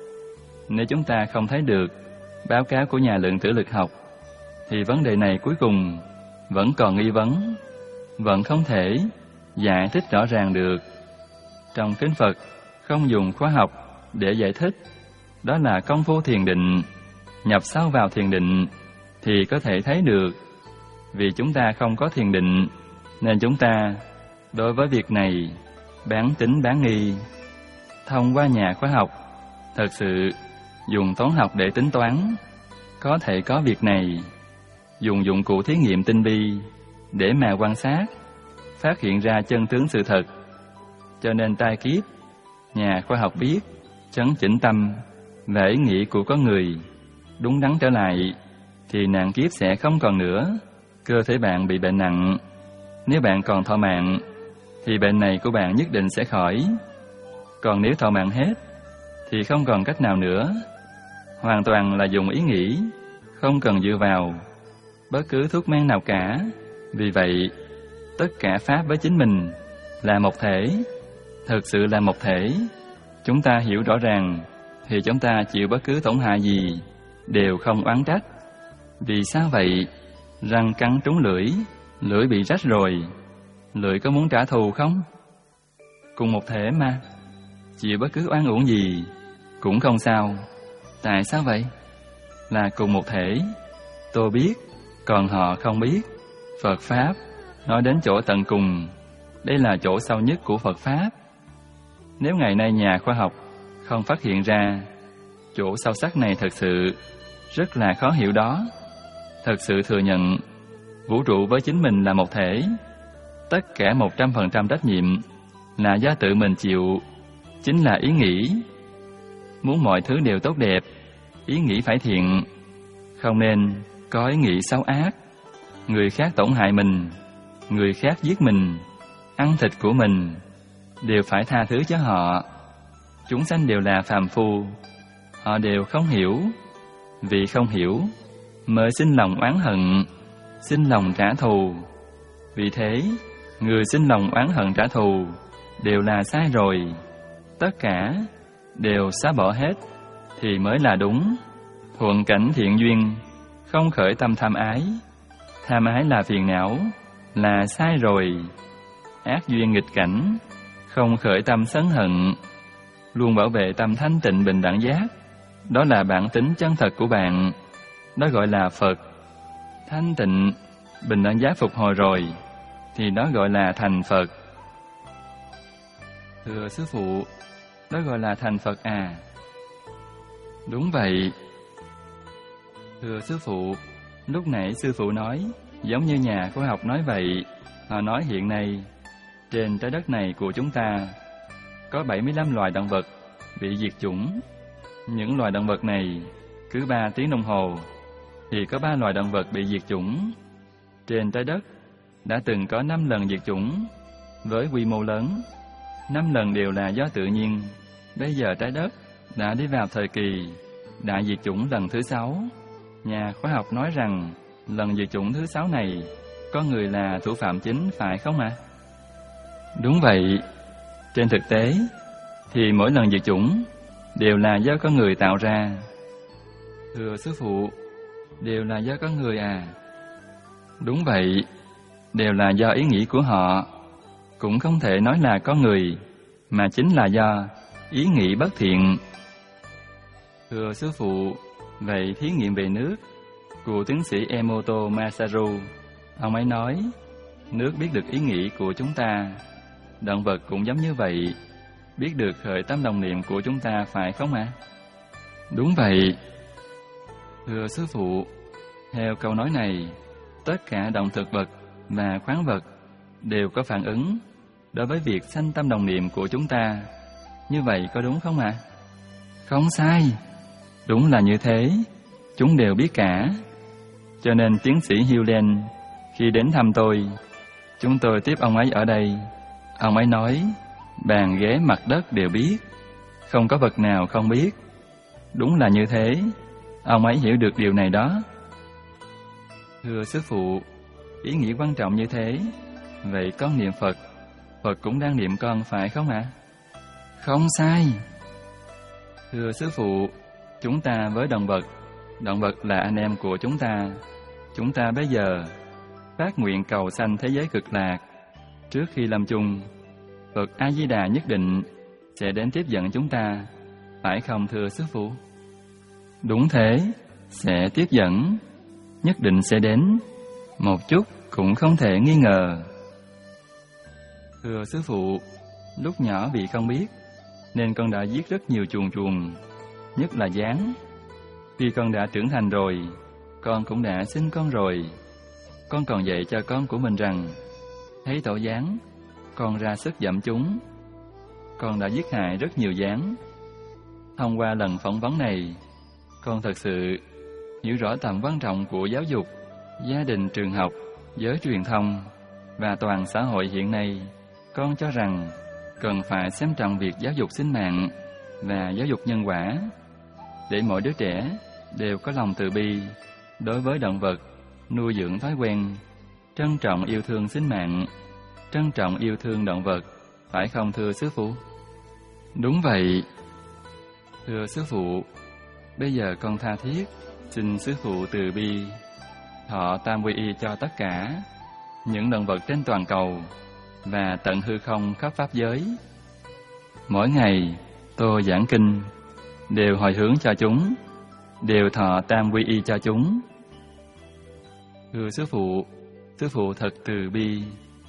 Nếu chúng ta không thấy được báo cáo của nhà lượng tử lực học, thì vấn đề này cuối cùng vẫn còn nghi vấn, vẫn không thể giải thích rõ ràng được. Trong kinh Phật không dùng khoa học để giải thích, đó là công phu thiền định. Nhập sâu vào thiền định thì có thể thấy được. Vì chúng ta không có thiền định, nên chúng ta đối với việc này bán tín bán nghi. Thông qua nhà khoa học, thật sự dùng toán học để tính toán, có thể có việc này. Dùng dụng cụ thí nghiệm tinh vi để mà quan sát, phát hiện ra chân tướng sự thật. Cho nên tai kiếp, nhà khoa học biết chấn chỉnh tâm và ý nghĩ của con người đúng đắn trở lại, thì nạn kiếp sẽ không còn nữa. Cơ thể bạn bị bệnh nặng, nếu bạn còn thọ mạng thì bệnh này của bạn nhất định sẽ khỏi. Còn nếu thọ mạng hết thì không còn cách nào nữa. Hoàn toàn là dùng ý nghĩ, không cần dựa vào bất cứ thuốc men nào cả. Vì vậy, tất cả pháp với chính mình là một thể, thực sự là một thể. Chúng ta hiểu rõ ràng thì chúng ta chịu bất cứ tổn hại gì đều không oán trách. Vì sao vậy? Răng cắn trúng lưỡi, lưỡi bị rách rồi, lưỡi có muốn trả thù không? Cùng một thể mà, chịu bất cứ oan uổng gì cũng không sao. Tại sao vậy? Là cùng một thể. Tôi biết, còn họ không biết. Phật Pháp nói đến chỗ tận cùng, đây là chỗ sâu nhất của Phật Pháp. Nếu ngày nay nhà khoa học không phát hiện ra chỗ sâu sắc này, thật sự rất là khó hiểu đó. Thật sự thừa nhận vũ trụ với chính mình là một thể. Tất cả một trăm phần trăm trách nhiệm là do tự mình chịu, chính là ý nghĩ. Muốn mọi thứ đều tốt đẹp, ý nghĩ phải thiện, không nên có ý nghĩ xấu ác. Người khác tổn hại mình, người khác giết mình, ăn thịt của mình, đều phải tha thứ cho họ. Chúng sanh đều là phàm phu, họ đều không hiểu. Vì không hiểu mới sinh lòng oán hận, sinh lòng trả thù. Vì thế, người sinh lòng oán hận trả thù đều là sai rồi. Tất cả đều xóa bỏ hết thì mới là đúng. Thuận cảnh thiện duyên, không khởi tâm tham ái. Tham ái là phiền não, là sai rồi. Ác duyên nghịch cảnh, không khởi tâm sân hận. Luôn bảo vệ tâm thanh tịnh bình đẳng giác. Đó là bản tính chân thật của bạn. Đó gọi là Phật. Thanh tịnh, bình đẳng giác phục hồi rồi thì đó gọi là thành Phật. Thưa sư phụ, đó gọi là thành Phật à? Đúng vậy. Thưa sư phụ, lúc nãy sư phụ nói giống như nhà khoa học nói vậy. Họ nói hiện nay trên trái đất này của chúng ta có bảy mươi lăm loài động vật bị diệt chủng. Những loài động vật này cứ ba tiếng đồng hồ thì có ba loài động vật bị diệt chủng. Trên trái đất đã từng có năm lần diệt chủng với quy mô lớn, năm lần đều là do tự nhiên. Bây giờ trái đất đã đi vào thời kỳ đại diệt chủng lần thứ sáu. Nhà khoa học nói rằng lần diệt chủng thứ sáu này có người là thủ phạm chính, phải không ạ? À? Đúng vậy. Trên thực tế thì mỗi lần diệt chủng đều là do con người tạo ra. Thưa sư phụ, đều là do con người à? Đúng vậy, đều là do ý nghĩ của họ. Cũng không thể nói là con người, mà chính là do ý nghĩ bất thiện. Thưa sư phụ, vậy thí nghiệm về nước của tiến sĩ Emoto Masaru, ông ấy nói nước biết được ý nghĩ của chúng ta. Động vật cũng giống như vậy, biết được khởi tâm đồng niệm của chúng ta, phải không ạ? À? Đúng vậy. Thưa sư phụ, theo câu nói này, tất cả động thực vật và khoáng vật đều có phản ứng đối với việc sanh tâm đồng niệm của chúng ta. Như vậy có đúng không ạ? À? Không sai. Đúng là như thế. Chúng đều biết cả. Cho nên tiến sĩ Hewlett khi đến thăm tôi, chúng tôi tiếp ông ấy ở đây. Ông ấy nói, bàn ghế mặt đất đều biết, không có vật nào không biết. Đúng là như thế. Ông ấy hiểu được điều này đó. Thưa sư phụ, ý nghĩa quan trọng như thế, vậy con niệm Phật, Phật cũng đang niệm con, phải không ạ? À? Không sai. Thưa sư phụ, chúng ta với động vật, động vật là anh em của chúng ta. Chúng ta bây giờ phát nguyện cầu sanh thế giới cực lạc. Trước khi lâm chung, Phật A-di-đà nhất định sẽ đến tiếp dẫn chúng ta, phải không thưa sư phụ? Đúng thế, sẽ tiếp dẫn, nhất định sẽ đến, một chút cũng không thể nghi ngờ. Thưa sư phụ, lúc nhỏ vì không biết nên con đã giết rất nhiều chuồn chuồn, nhất là gián. Khi con đã trưởng thành rồi, con cũng đã sinh con rồi. Con còn dạy cho con của mình rằng, thấy tổ gián, con ra sức dẫm chúng. Con đã giết hại rất nhiều gián. Thông qua lần phỏng vấn này, con thật sự hiểu rõ tầm quan trọng của giáo dục, gia đình, trường học, giới truyền thông và toàn xã hội hiện nay. Con cho rằng cần phải xem trọng việc giáo dục sinh mạng và giáo dục nhân quả, để mỗi đứa trẻ đều có lòng từ bi đối với động vật, nuôi dưỡng thói quen trân trọng yêu thương sinh mạng, trân trọng yêu thương động vật, phải không thưa sư phụ? Đúng vậy. Thưa sư phụ, bây giờ con tha thiết xin sư phụ từ bi thọ tam quy y cho tất cả những động vật trên toàn cầu và tận hư không khắp pháp giới. Mỗi ngày tôi giảng kinh đều hồi hướng cho chúng, đều thọ tam quy y cho chúng. Thưa sư phụ, sư phụ thật từ bi.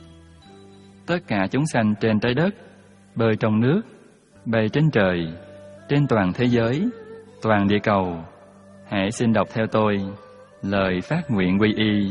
Tất cả chúng sanh trên trái đất, bơi trong nước, bay trên trời, trên toàn thế giới, toàn địa cầu, hãy xin đọc theo tôi lời phát nguyện quy y.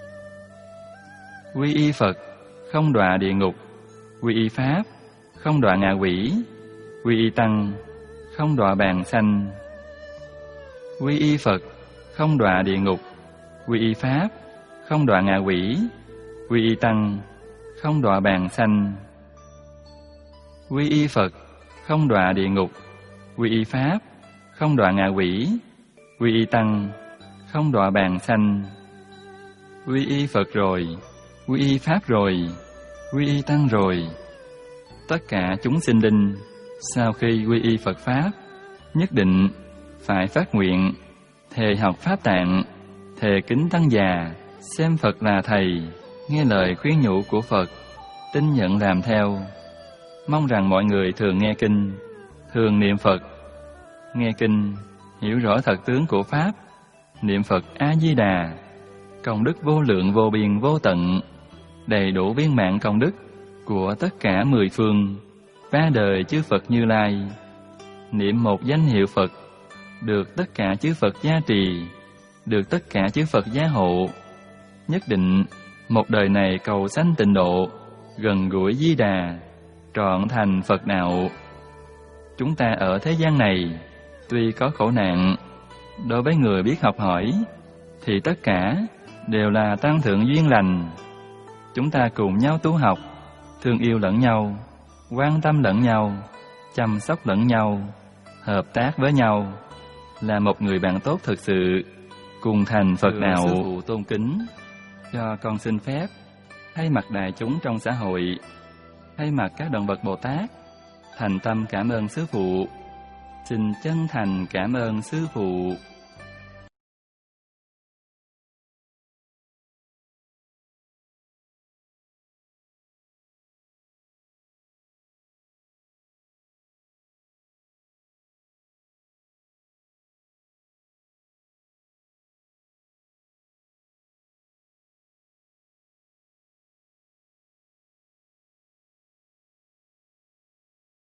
Quy y Phật, không đọa địa ngục. Quy y Pháp, không đọa ngạ quỷ. Quy y Tăng, không đọa bàn sanh. Quy y Phật, không đọa địa ngục. Quy y Pháp, không đọa ngạ quỷ. Quy y Tăng, không đọa bàn sanh. Quy y Phật, không đọa địa ngục. Quy y Pháp, không đọa ngạ quỷ. Quy y Tăng, không đọa bàn sanh. Quy y Phật rồi, quy y Pháp rồi, quy y Tăng rồi. Tất cả chúng sinh linh sau khi quy y Phật Pháp, nhất định phải phát nguyện thề học Pháp Tạng, thề kính Tăng già, xem Phật là Thầy, nghe lời khuyên nhủ của Phật, tin nhận làm theo. Mong rằng mọi người thường nghe kinh, thường niệm Phật, nghe kinh, hiểu rõ thật tướng của Pháp, niệm Phật A-di-đà, công đức vô lượng vô biên vô tận, đầy đủ viên mãn công đức của tất cả mười phương, ba đời chư Phật Như Lai. Niệm một danh hiệu Phật, được tất cả chư Phật gia trì, được tất cả chư Phật gia hộ. Nhất định một đời này cầu sanh tịnh độ, gần gũi Di Đà, trọn thành Phật đạo. Chúng ta ở thế gian này tuy có khổ nạn, đối với người biết học hỏi, thì tất cả đều là tăng thượng duyên lành. Chúng ta cùng nhau tu học, thương yêu lẫn nhau, quan tâm lẫn nhau, chăm sóc lẫn nhau, hợp tác với nhau, là một người bạn tốt thực sự, cùng thành Phật đạo. Sư phụ tôn kính, cho con xin phép thay mặt đại chúng trong xã hội, thay mặt các động vật Bồ Tát, thành tâm cảm ơn sư phụ. Xin chân thành cảm ơn sư phụ.